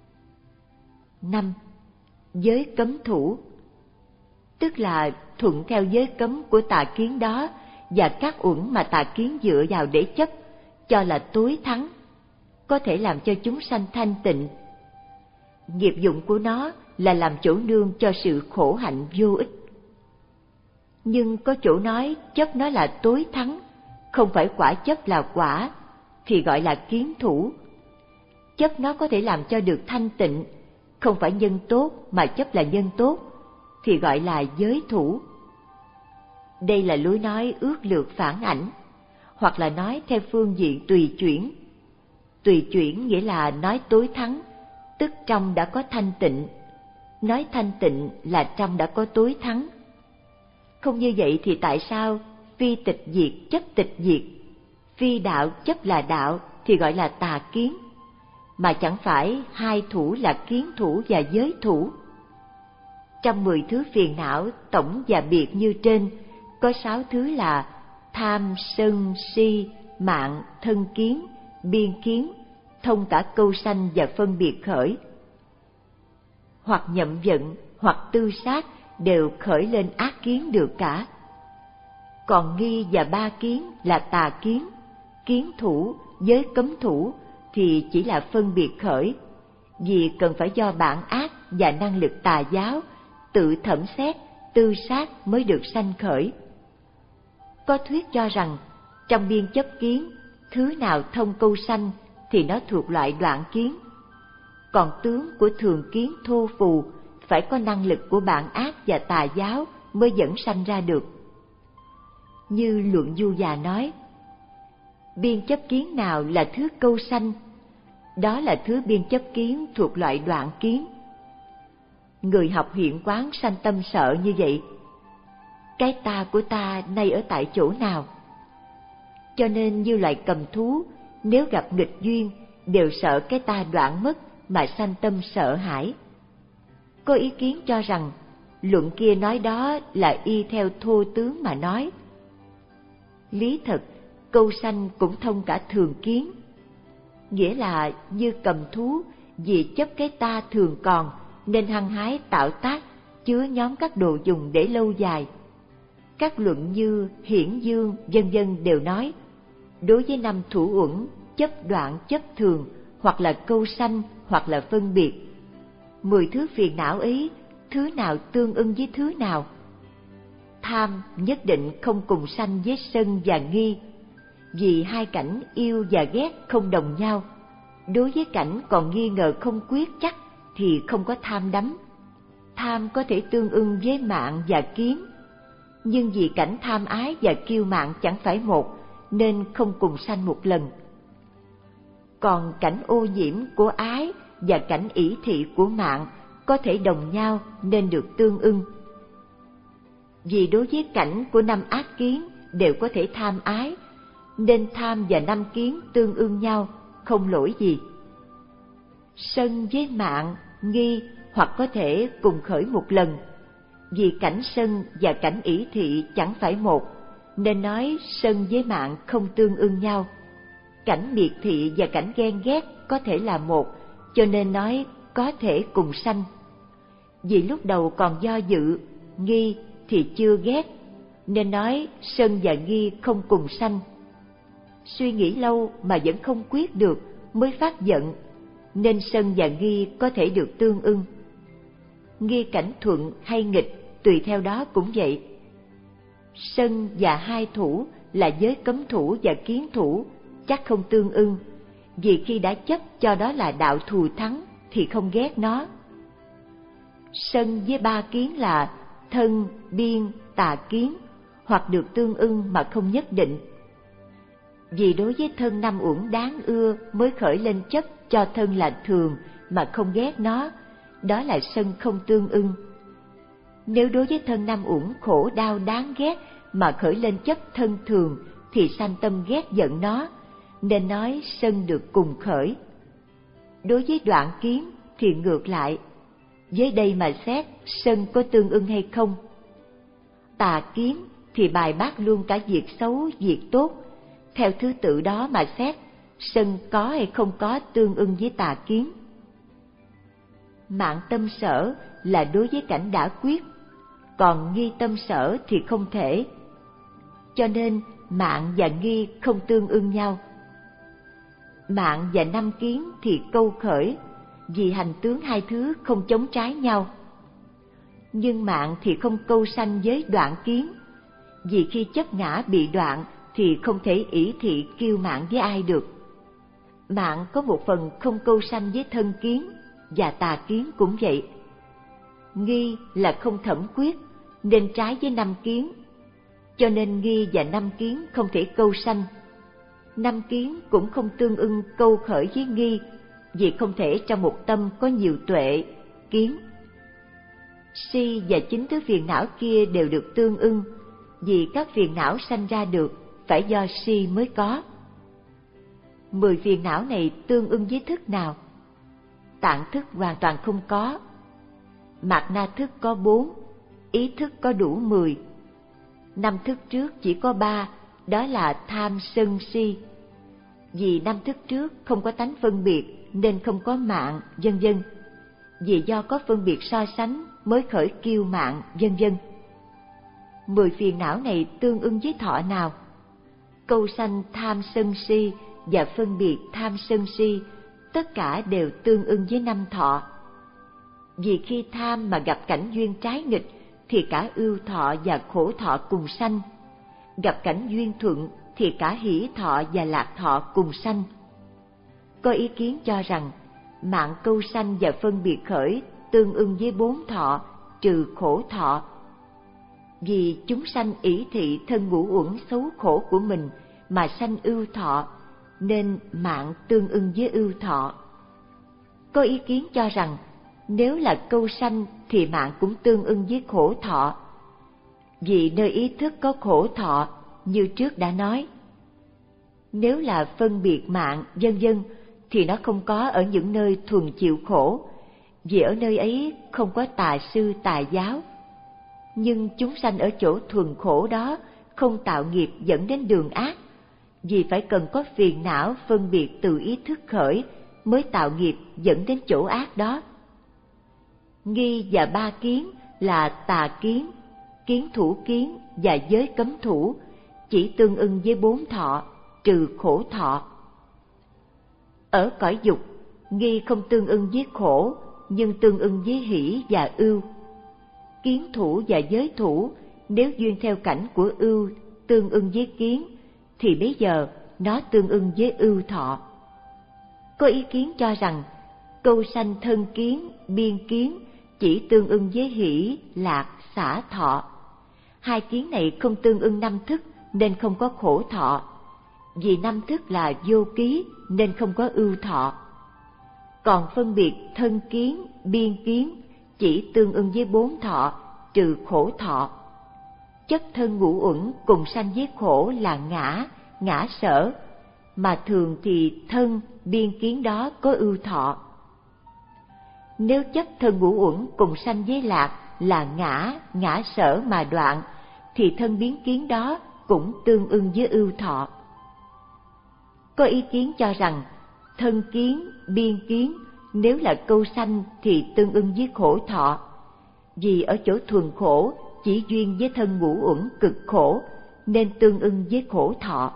Năm. Giới cấm thủ, tức là thuận theo giới cấm của tà kiến đó và các uẩn mà tà kiến dựa vào để chấp, cho là tối thắng, có thể làm cho chúng sanh thanh tịnh. Nghiệp dụng của nó là làm chỗ nương cho sự khổ hạnh vô ích. Nhưng có chỗ nói chấp nó là tối thắng, không phải quả chấp là quả, thì gọi là kiến thủ. Chấp nó có thể làm cho được thanh tịnh, không phải nhân tốt mà chấp là nhân tốt, thì gọi là giới thủ. Đây là lối nói ước lược phản ảnh, hoặc là nói theo phương diện tùy chuyển. Tùy chuyển nghĩa là nói tối thắng, tức trong đã có thanh tịnh; nói thanh tịnh là trong đã có tối thắng. Không như vậy thì tại sao phi tịch diệt chấp tịch diệt, phi đạo chấp là đạo thì gọi là tà kiến, mà chẳng phải hai thủ là kiến thủ và giới thủ? Trong mười thứ phiền não tổng và biệt như trên, có sáu thứ là tham, sân, si, mạng, thân kiến, biên kiến, thông cả câu sanh và phân biệt khởi. Hoặc nhậm giận, hoặc tư sát đều khởi lên ác kiến được cả. Còn nghi và ba kiến là tà kiến, kiến thủ, giới cấm thủ thì chỉ là phân biệt khởi, vì cần phải do bản ác và năng lực tà giáo tự thẩm xét, tư sát mới được sanh khởi. Có thuyết cho rằng trong biên chấp kiến, thứ nào thông câu sanh thì nó thuộc loại đoạn kiến, còn tướng của thường kiến thô phù phải có năng lực của bản ác và tà giáo mới dẫn sanh ra được. Như Luận Du Già nói, biên chấp kiến nào là thứ câu sanh, đó là thứ biên chấp kiến thuộc loại đoạn kiến. Người học hiện quán sanh tâm sợ như vậy: cái ta của ta nay ở tại chỗ nào? Cho nên như loài cầm thú, nếu gặp nghịch duyên đều sợ cái ta đoạn mất mà sanh tâm sợ hãi. Có ý kiến cho rằng luận kia nói đó là y theo thô tướng mà nói. Lý thật, câu sanh cũng thông cả thường kiến, nghĩa là như cầm thú vì chấp cái ta thường còn nên hăng hái tạo tác, chứa nhóm các đồ dùng để lâu dài. Các luận như Hiển Dương vân vân đều nói, đối với năm thủ uẩn chấp đoạn chấp thường, hoặc là câu sanh, hoặc là phân biệt, Mười thứ phiền não ấy, thứ nào tương ưng với thứ nào? Tham nhất định không cùng sanh với sân và nghi, vì hai cảnh yêu và ghét không đồng nhau. Đối với cảnh còn nghi ngờ không quyết chắc thì không có tham đắm. Tham có thể tương ưng với mạng và kiến, nhưng vì cảnh tham ái và kiêu mạn chẳng phải một, nên không cùng sanh một lần. Còn cảnh ô nhiễm của ái và cảnh ỷ thị của mạng có thể đồng nhau nên được tương ưng. Vì đối với cảnh của năm ác kiến đều có thể tham ái, nên tham và năm kiến tương ưng nhau, không lỗi gì. Sân với mạng, nghi hoặc có thể cùng khởi một lần, vì cảnh sân và cảnh ỷ thị chẳng phải một, nên nói sân với mạng không tương ưng nhau. Cảnh miệt thị và cảnh ghen ghét có thể là một, cho nên nói có thể cùng sanh. Vì lúc đầu còn do dự, nghi thì chưa ghét, nên nói sân và nghi không cùng sanh. Suy nghĩ lâu mà vẫn không quyết được mới phát giận, nên sân và nghi có thể được tương ưng. Nghi cảnh thuận hay nghịch tùy theo đó cũng vậy. Sân và hai thủ là giới cấm thủ và kiến thủ chắc không tương ưng, vì khi đã chấp cho đó là đạo thù thắng thì không ghét nó. Sân với ba kiến là thân, biên, tà kiến, hoặc được tương ưng mà không nhất định. Vì đối với thân năm uẩn đáng ưa mới khởi lên chấp cho thân là thường mà không ghét nó, đó là sân không tương ưng. Nếu đối với thân năm uẩn khổ đau đáng ghét mà khởi lên chấp thân thường thì sanh tâm ghét giận nó, nên nói sân được cùng khởi. Đối với đoạn kiến thì ngược lại, với đây mà xét sân có tương ưng hay không. Tà kiến thì bài bác luôn cả việc xấu, việc tốt, theo thứ tự đó mà xét sân có hay không có tương ưng với tà kiến. Mạng tâm sở là đối với cảnh đã quyết, còn nghi tâm sở thì không thể. Cho nên mạng và nghi không tương ưng nhau. Mạng và năm kiến thì câu khởi, vì hành tướng hai thứ không chống trái nhau. Nhưng mạng thì không câu sanh với đoạn kiến, vì khi chấp ngã bị đoạn thì không thể ỷ thị kiêu mạn với ai được. Mạng có một phần không câu sanh với thân kiến, và tà kiến cũng vậy. Nghi là không thẩm quyết, nên trái với năm kiến, cho nên nghi và năm kiến không thể câu sanh. Năm kiến cũng không tương ưng câu khởi với nghi, vì không thể trong một tâm có nhiều tuệ, kiến. Si và chính thứ phiền não kia đều được tương ưng, vì các phiền não sanh ra được phải do si mới có. Mười phiền não này tương ưng với thức nào? Tạng thức hoàn toàn không có. Mạt na thức có bốn, ý thức có đủ mười. Năm thức trước chỉ có ba, đó là tham sân si. Vì năm thức trước không có tánh phân biệt nên không có mạng, vân vân. Vì do có phân biệt so sánh mới khởi kiêu mạn, vân vân. Mười phiền não này tương ưng với thọ nào? Câu sanh tham sân si và phân biệt tham sân si, tất cả đều tương ưng với năm thọ. Vì khi tham mà gặp cảnh duyên trái nghịch thì cả ưu thọ và khổ thọ cùng sanh. Gặp cảnh duyên thuận thì cả hỷ thọ và lạc thọ cùng sanh. Có ý kiến cho rằng mạng câu sanh và phân biệt khởi tương ưng với bốn thọ trừ khổ thọ. Vì chúng sanh ỷ thị thân ngũ uẩn xấu khổ của mình mà sanh ưu thọ, nên mạng tương ưng với ưu thọ. Có ý kiến cho rằng nếu là câu sanh thì mạng cũng tương ưng với khổ thọ. Vì nơi ý thức có khổ thọ, như trước đã nói. Nếu là phân biệt mạng, vân vân, thì nó không có ở những nơi thuần chịu khổ, vì ở nơi ấy không có tà sư tà giáo. Nhưng chúng sanh ở chỗ thuần khổ đó không tạo nghiệp dẫn đến đường ác, vì phải cần có phiền não phân biệt từ ý thức khởi mới tạo nghiệp dẫn đến chỗ ác đó. Nghi và ba kiến là tà kiến, kiến thủ kiến và giới cấm thủ, chỉ tương ưng với bốn thọ, trừ khổ thọ. Ở cõi dục, nghi không tương ưng với khổ, nhưng tương ưng với hỷ và ưu. Kiến thủ và giới thủ, nếu duyên theo cảnh của ưu tương ưng với kiến, thì bây giờ nó tương ưng với ưu thọ. Có ý kiến cho rằng câu sanh thân kiến, biên kiến chỉ tương ưng với hỷ, lạc, xả thọ. Hai kiến này không tương ưng năm thức nên không có khổ thọ. Vì năm thức là vô ký nên không có ưu thọ. Còn phân biệt thân kiến, biên kiến chỉ tương ưng với bốn thọ, trừ khổ thọ. Chất thân ngũ uẩn cùng sanh với khổ là ngã, ngã sở, mà thường thì thân, biên kiến đó có ưu thọ. Nếu chất thân ngũ uẩn cùng sanh với lạc là ngã, ngã sở mà đoạn, thì thân biến kiến đó cũng tương ưng với ưu thọ. Có ý kiến cho rằng thân kiến, biên kiến nếu là câu sanh thì tương ưng với khổ thọ, vì ở chỗ thuần khổ chỉ duyên với thân ngũ uẩn cực khổ nên tương ưng với khổ thọ.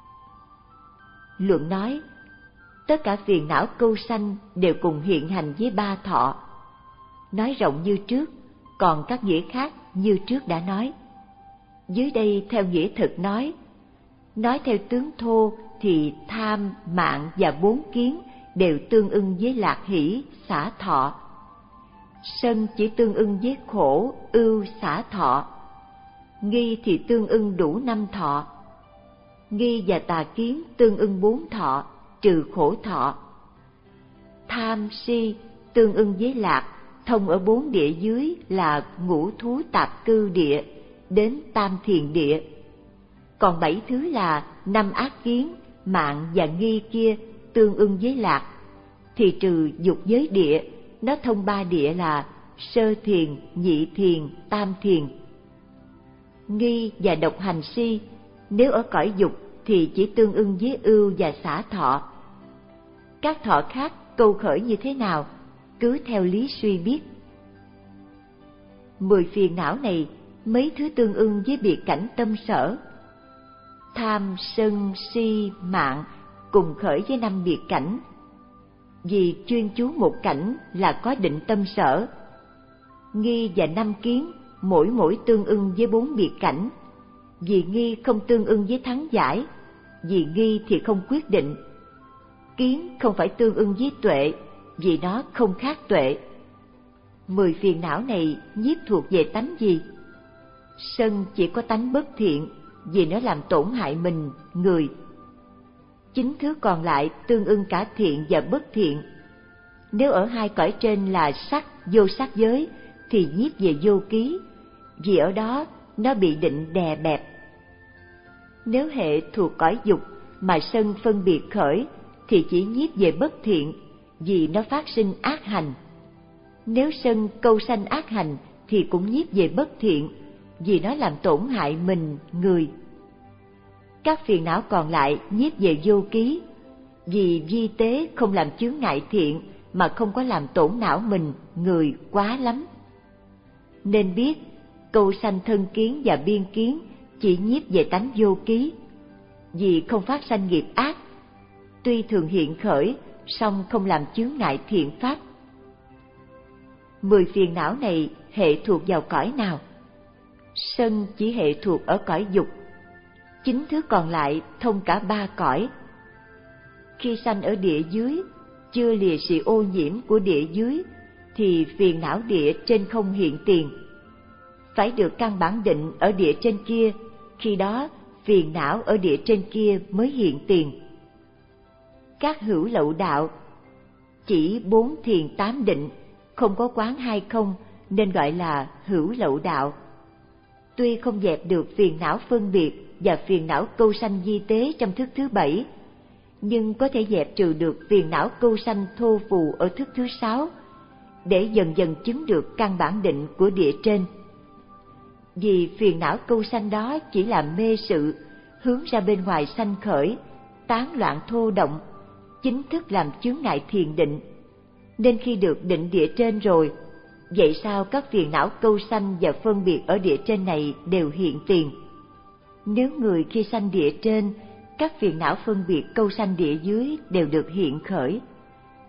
Luận nói, tất cả phiền não câu sanh đều cùng hiện hành với ba thọ. Nói rộng như trước, còn các nghĩa khác như trước đã nói. Dưới đây theo nghĩa thực nói, nói theo tướng thô thì tham, mạng và bốn kiến đều tương ưng với lạc hỷ, xả thọ. Sân chỉ tương ưng với khổ, ưu, xả thọ. Nghi thì tương ưng đủ năm thọ. Nghi và tà kiến tương ưng bốn thọ, trừ khổ thọ. Tham, si tương ưng với lạc, thông ở bốn địa dưới là ngũ thú tạp cư địa đến tam thiền địa. Còn bảy thứ là năm ác kiến, mạng và nghi kia tương ưng với lạc, thì trừ dục giới địa, nó thông ba địa là sơ thiền, nhị thiền, tam thiền. Nghi và độc hành si, nếu ở cõi dục thì chỉ tương ưng với ưu và xả thọ. Các thọ khác câu khởi như thế nào, cứ theo lý suy biết. Mười phiền não này, mấy thứ tương ưng với biệt cảnh tâm sở. Tham, sân, si, mạng cùng khởi với năm biệt cảnh. Vì chuyên chú một cảnh là có định tâm sở. Nghi và năm kiến mỗi mỗi tương ưng với bốn biệt cảnh. Vì nghi không tương ưng với thắng giải, vì nghi thì không quyết định. Kiến không phải tương ưng với tuệ, vì nó không khác tuệ. Mười phiền não này nhiếp thuộc về tánh gì? Sân chỉ có tánh bất thiện, vì nó làm tổn hại mình, người. Chín thứ còn lại tương ưng cả thiện và bất thiện. Nếu ở hai cõi trên là sắc, vô sắc giới, thì nhiếp về vô ký, vì ở đó nó bị định đè bẹp. Nếu hệ thuộc cõi dục mà sân phân biệt khởi, thì chỉ nhiếp về bất thiện, vì nó phát sinh ác hành. Nếu sân câu sanh ác hành, thì cũng nhiếp về bất thiện, vì nó làm tổn hại mình, người. Các phiền não còn lại nhiếp về vô ký, vì vi tế không làm chướng ngại thiện mà không có làm tổn não mình, người quá lắm. Nên biết, câu sanh thân kiến và biên kiến chỉ nhiếp về tánh vô ký, vì không phát sanh nghiệp ác, tuy thường hiện khởi, song không làm chướng ngại thiện pháp. Mười phiền não này hệ thuộc vào cõi nào? Sân chỉ hệ thuộc ở cõi dục. Chín thứ còn lại thông cả ba cõi. Khi sanh ở địa dưới, chưa lìa sự ô nhiễm của địa dưới, thì phiền não địa trên không hiện tiền. Phải được căn bản định ở địa trên kia, khi đó phiền não ở địa trên kia mới hiện tiền. Các hữu lậu đạo chỉ bốn thiền tám định, không có quán hay không, nên gọi là hữu lậu đạo. Tuy không dẹp được phiền não phân biệt và phiền não câu sanh di tế trong thức thứ bảy, nhưng có thể dẹp trừ được phiền não câu sanh thô phù ở thức thứ sáu, để dần dần chứng được căn bản định của địa trên. Vì phiền não câu sanh đó chỉ là mê sự, hướng ra bên ngoài sanh khởi, tán loạn thô động, chính thức làm chướng ngại thiền định. Nên khi được định địa trên rồi, vậy sao các phiền não câu sanh và phân biệt ở địa trên này đều hiện tiền? Nếu người khi sanh địa trên, các phiền não phân biệt câu sanh địa dưới đều được hiện khởi.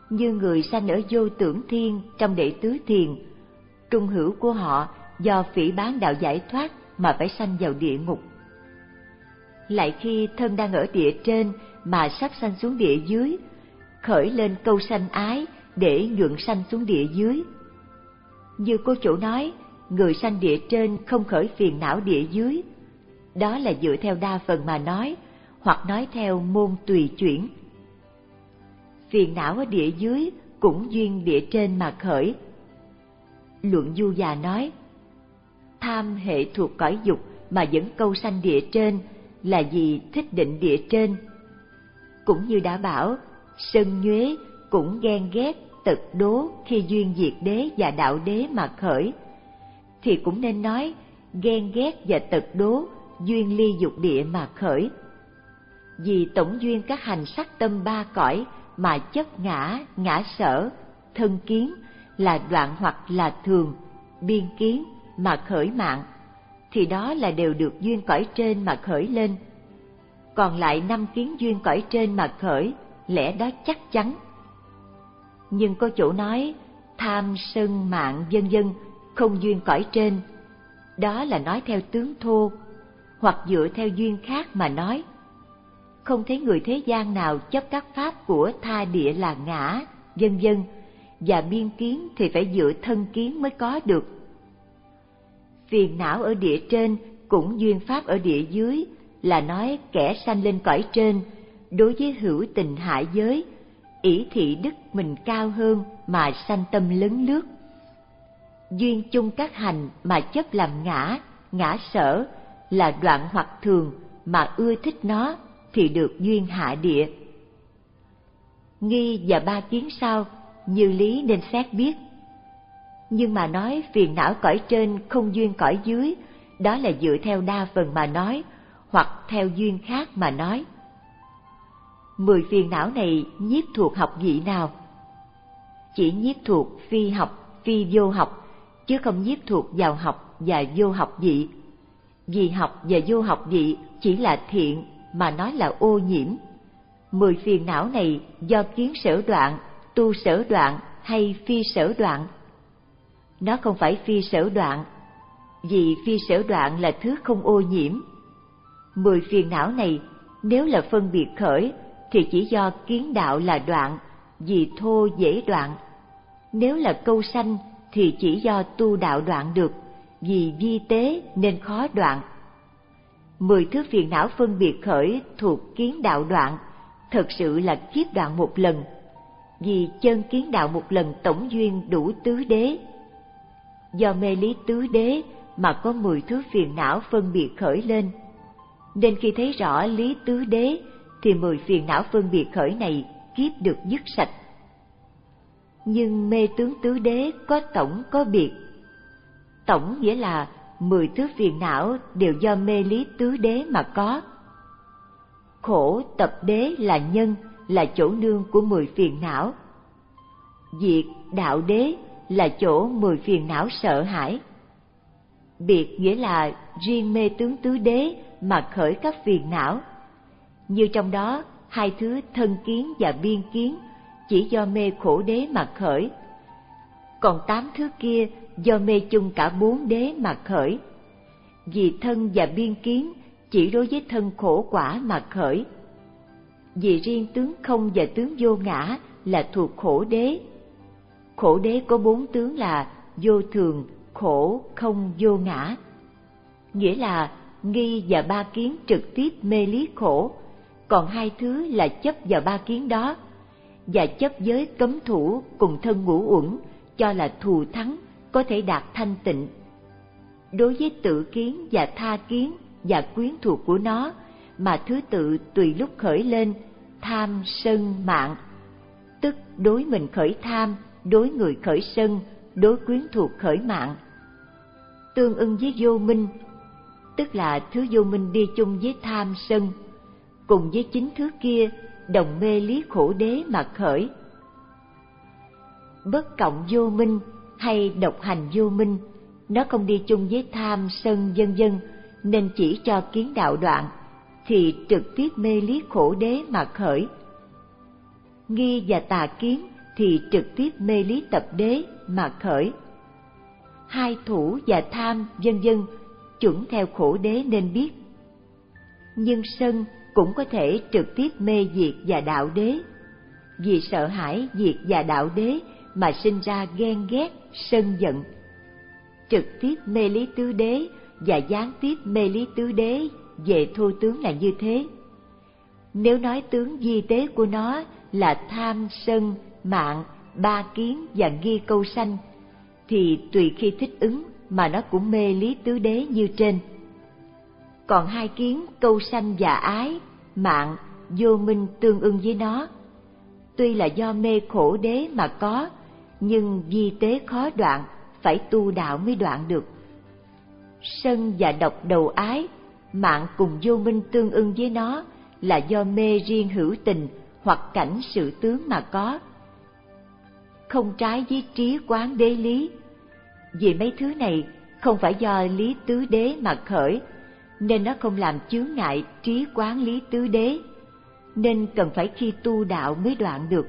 như người sanh ở vô tưởng thiên trong đệ tứ thiền, trung hữu của họ do phỉ báng đạo giải thoát mà phải sanh vào địa ngục. Lại khi thân đang ở địa trên mà sắp sanh xuống địa dưới, khởi lên câu sanh ái để nhuận sanh xuống địa dưới. Như cô chủ nói, người sanh địa trên không khởi phiền não địa dưới. Đó là dựa theo đa phần mà nói, hoặc nói theo môn tùy chuyển. Phiền não ở địa dưới cũng duyên địa trên mà khởi. Luận Du Già nói, tham hệ thuộc cõi dục mà vẫn câu sanh địa trên là vì thích định địa trên. Cũng như đã bảo, sân nhuế cũng ghen ghét tật đố khi duyên diệt đế và đạo đế mà khởi, thì cũng nên nói ghen ghét và tật đố duyên ly dục địa mà khởi. Vì tổng duyên các hành sắc tâm ba cõi mà chấp ngã, ngã sở, thân kiến là đoạn hoặc là thường, biên kiến mà khởi mạng, thì đó là đều được duyên cõi trên mà khởi lên. Còn lại năm kiến duyên cõi trên mà khởi, lẽ đó chắc chắn. Nhưng có chỗ nói tham sân mạng vân vân không duyên cõi trên, đó là nói theo tướng thô, hoặc dựa theo duyên khác mà nói. Không thấy người thế gian nào chấp các pháp của tha địa là ngã, vân vân, và biên kiến thì phải dựa thân kiến mới có được. Phiền não ở địa trên cũng duyên pháp ở địa dưới, là nói kẻ sanh lên cõi trên, đối với hữu tình hạ giới, ỷ thị đức mình cao hơn mà sanh tâm lấn lướt. Duyên chung các hành mà chấp làm ngã, ngã sở, là đoạn hoặc thường mà ưa thích nó, thì được duyên hạ địa. Nghi và ba kiến sau, như lý nên xét biết. Nhưng mà nói phiền não cõi trên không duyên cõi dưới, đó là dựa theo đa phần mà nói, hoặc theo duyên khác mà nói. Mười phiền não này nhiếp thuộc học vị nào? Chỉ nhiếp thuộc phi học, phi vô học, chứ không nhiếp thuộc vào học và vô học vị. Vì học và vô học vị chỉ là thiện mà nói là ô nhiễm. Mười phiền não này do kiến sở đoạn, tu sở đoạn hay phi sở đoạn? Nó không phải phi sở đoạn, vì phi sở đoạn là thứ không ô nhiễm. Mười phiền não này nếu là phân biệt khởi thì chỉ do kiến đạo là đoạn, vì thô dễ đoạn. Nếu là câu sanh thì chỉ do tu đạo đoạn được, vì vi tế nên khó đoạn. Mười thứ phiền não phân biệt khởi thuộc kiến đạo đoạn, thật sự là kiếp đoạn một lần, vì chân kiến đạo một lần tổng duyên đủ tứ đế. Do mê lý tứ đế mà có mười thứ phiền não phân biệt khởi lên, nên khi thấy rõ lý tứ đế thì mười phiền não phân biệt khởi này kiếp được dứt sạch. Nhưng mê tướng tứ đế có tổng có biệt. Tổng nghĩa là mười thứ phiền não đều do mê lý tứ đế mà có. Khổ tập đế là nhân, là chỗ nương của mười phiền não. Diệt đạo đế là chỗ mười phiền não sợ hãi. Biệt nghĩa là riêng mê tướng tứ đế mà khởi các phiền não. Như trong đó, hai thứ thân kiến và biên kiến chỉ do mê khổ đế mà khởi. Còn tám thứ kia do mê chung cả bốn đế mà khởi. Vì thân và biên kiến chỉ đối với thân khổ quả mà khởi. Vì riêng tướng không và tướng vô ngã là thuộc khổ đế. Khổ đế có bốn tướng là vô thường, khổ, không, vô ngã. Nghĩa là nghi và ba kiến trực tiếp mê lý khổ, còn hai thứ là chấp vào ba kiến đó, và chấp giới cấm thủ cùng thân ngũ uẩn cho là thù thắng, có thể đạt thanh tịnh. Đối với tự kiến và tha kiến và quyến thuộc của nó mà thứ tự tùy lúc khởi lên, tham, sân, mạng, tức đối mình khởi tham, đối người khởi sân, đối quyến thuộc khởi mạng. Tương ưng với vô minh, tức là thứ vô minh đi chung với tham sân, cùng với chính thứ kia đồng mê lý khổ đế mà khởi. Bất cộng vô minh hay độc hành vô minh, nó không đi chung với tham sân vân vân, nên chỉ cho kiến đạo đoạn, thì trực tiếp mê lý khổ đế mà khởi. Nghi và tà kiến thì trực tiếp mê lý tập đế mà khởi. Hai thủ và tham vân vân chuẩn theo khổ đế nên biết. Nhưng sân cũng có thể trực tiếp mê diệt và đạo đế. Vì sợ hãi diệt và đạo đế mà sinh ra ghen ghét, sân giận. Trực tiếp mê lý tứ đế và gián tiếp mê lý tứ đế về thô tướng là như thế. Nếu nói tướng vi tế của nó là tham, sân, mạng, ba kiến và nghi câu sanh, thì tùy khi thích ứng mà nó cũng mê lý tứ đế như trên. Còn hai kiến câu sanh và ái, mạng, vô minh tương ưng với nó. Tuy là do mê khổ đế mà có, nhưng vi tế khó đoạn, phải tu đạo mới đoạn được. Sân và độc đầu ái, mạng cùng vô minh tương ưng với nó là do mê riêng hữu tình hoặc cảnh sự tướng mà có. Không trái với trí quán đế lý. Vì mấy thứ này không phải do lý tứ đế mà khởi, nên nó không làm chướng ngại trí quán lý tứ đế, nên cần phải khi tu đạo mới đoạn được.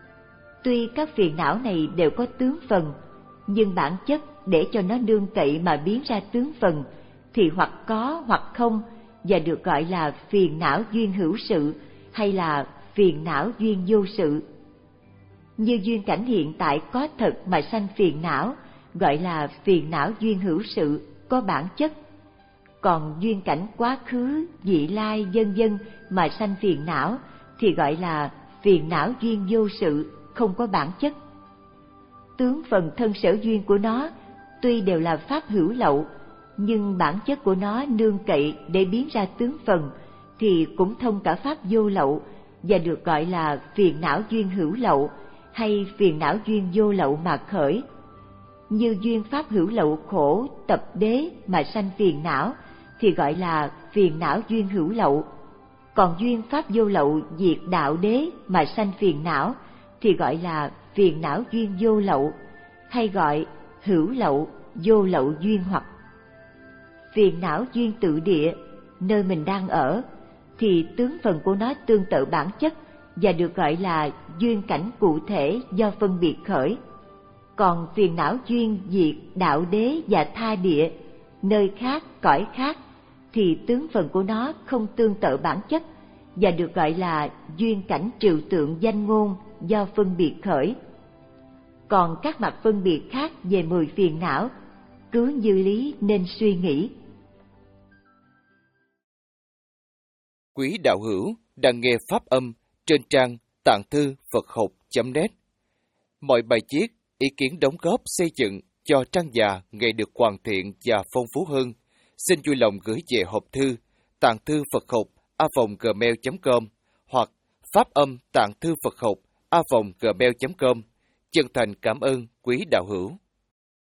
Tuy các phiền não này đều có tướng phần, nhưng bản chất để cho nó nương cậy mà biến ra tướng phần thì hoặc có hoặc không, và được gọi là phiền não duyên hữu sự hay là phiền não duyên vô sự. Như duyên cảnh hiện tại có thật mà sanh phiền não, gọi là phiền não duyên hữu sự, có bản chất. Còn duyên cảnh quá khứ, vị lai, vân vân mà sanh phiền não thì gọi là phiền não duyên vô sự, không có bản chất. Tướng phần thân sở duyên của nó tuy đều là pháp hữu lậu, nhưng bản chất của nó nương cậy để biến ra tướng phần thì cũng thông cả pháp vô lậu, và được gọi là phiền não duyên hữu lậu hay phiền não duyên vô lậu mà khởi. Như duyên pháp hữu lậu khổ tập đế mà sanh phiền não thì gọi là phiền não duyên hữu lậu. Còn duyên pháp vô lậu diệt đạo đế mà sanh phiền não thì gọi là phiền não duyên vô lậu, hay gọi hữu lậu, vô lậu duyên hoặc. Phiền não duyên tự địa, nơi mình đang ở, thì tướng phần của nó tương tự bản chất và được gọi là duyên cảnh cụ thể do phân biệt khởi. Còn phiền não duyên diệt đạo đế và tha địa, nơi khác, cõi khác, thì tướng phần của nó không tương tự bản chất và được gọi là duyên cảnh trừu tượng danh ngôn do phân biệt khởi. Còn các mặt phân biệt khác về mười phiền não, cứ như lý nên suy nghĩ. Quý đạo hữu đang nghe pháp âm trên trang tạng thư Phật học chấm net. Mọi bài viết, ý kiến đóng góp xây dựng cho trang già ngày được hoàn thiện và phong phú hơn, xin vui lòng gửi về hộp thư tạng thư Phật học a vòng gmail chấm com hoặc pháp âm tạng thư Phật học a vòng gmail chấm com. Chân thành cảm ơn quý đạo hữu.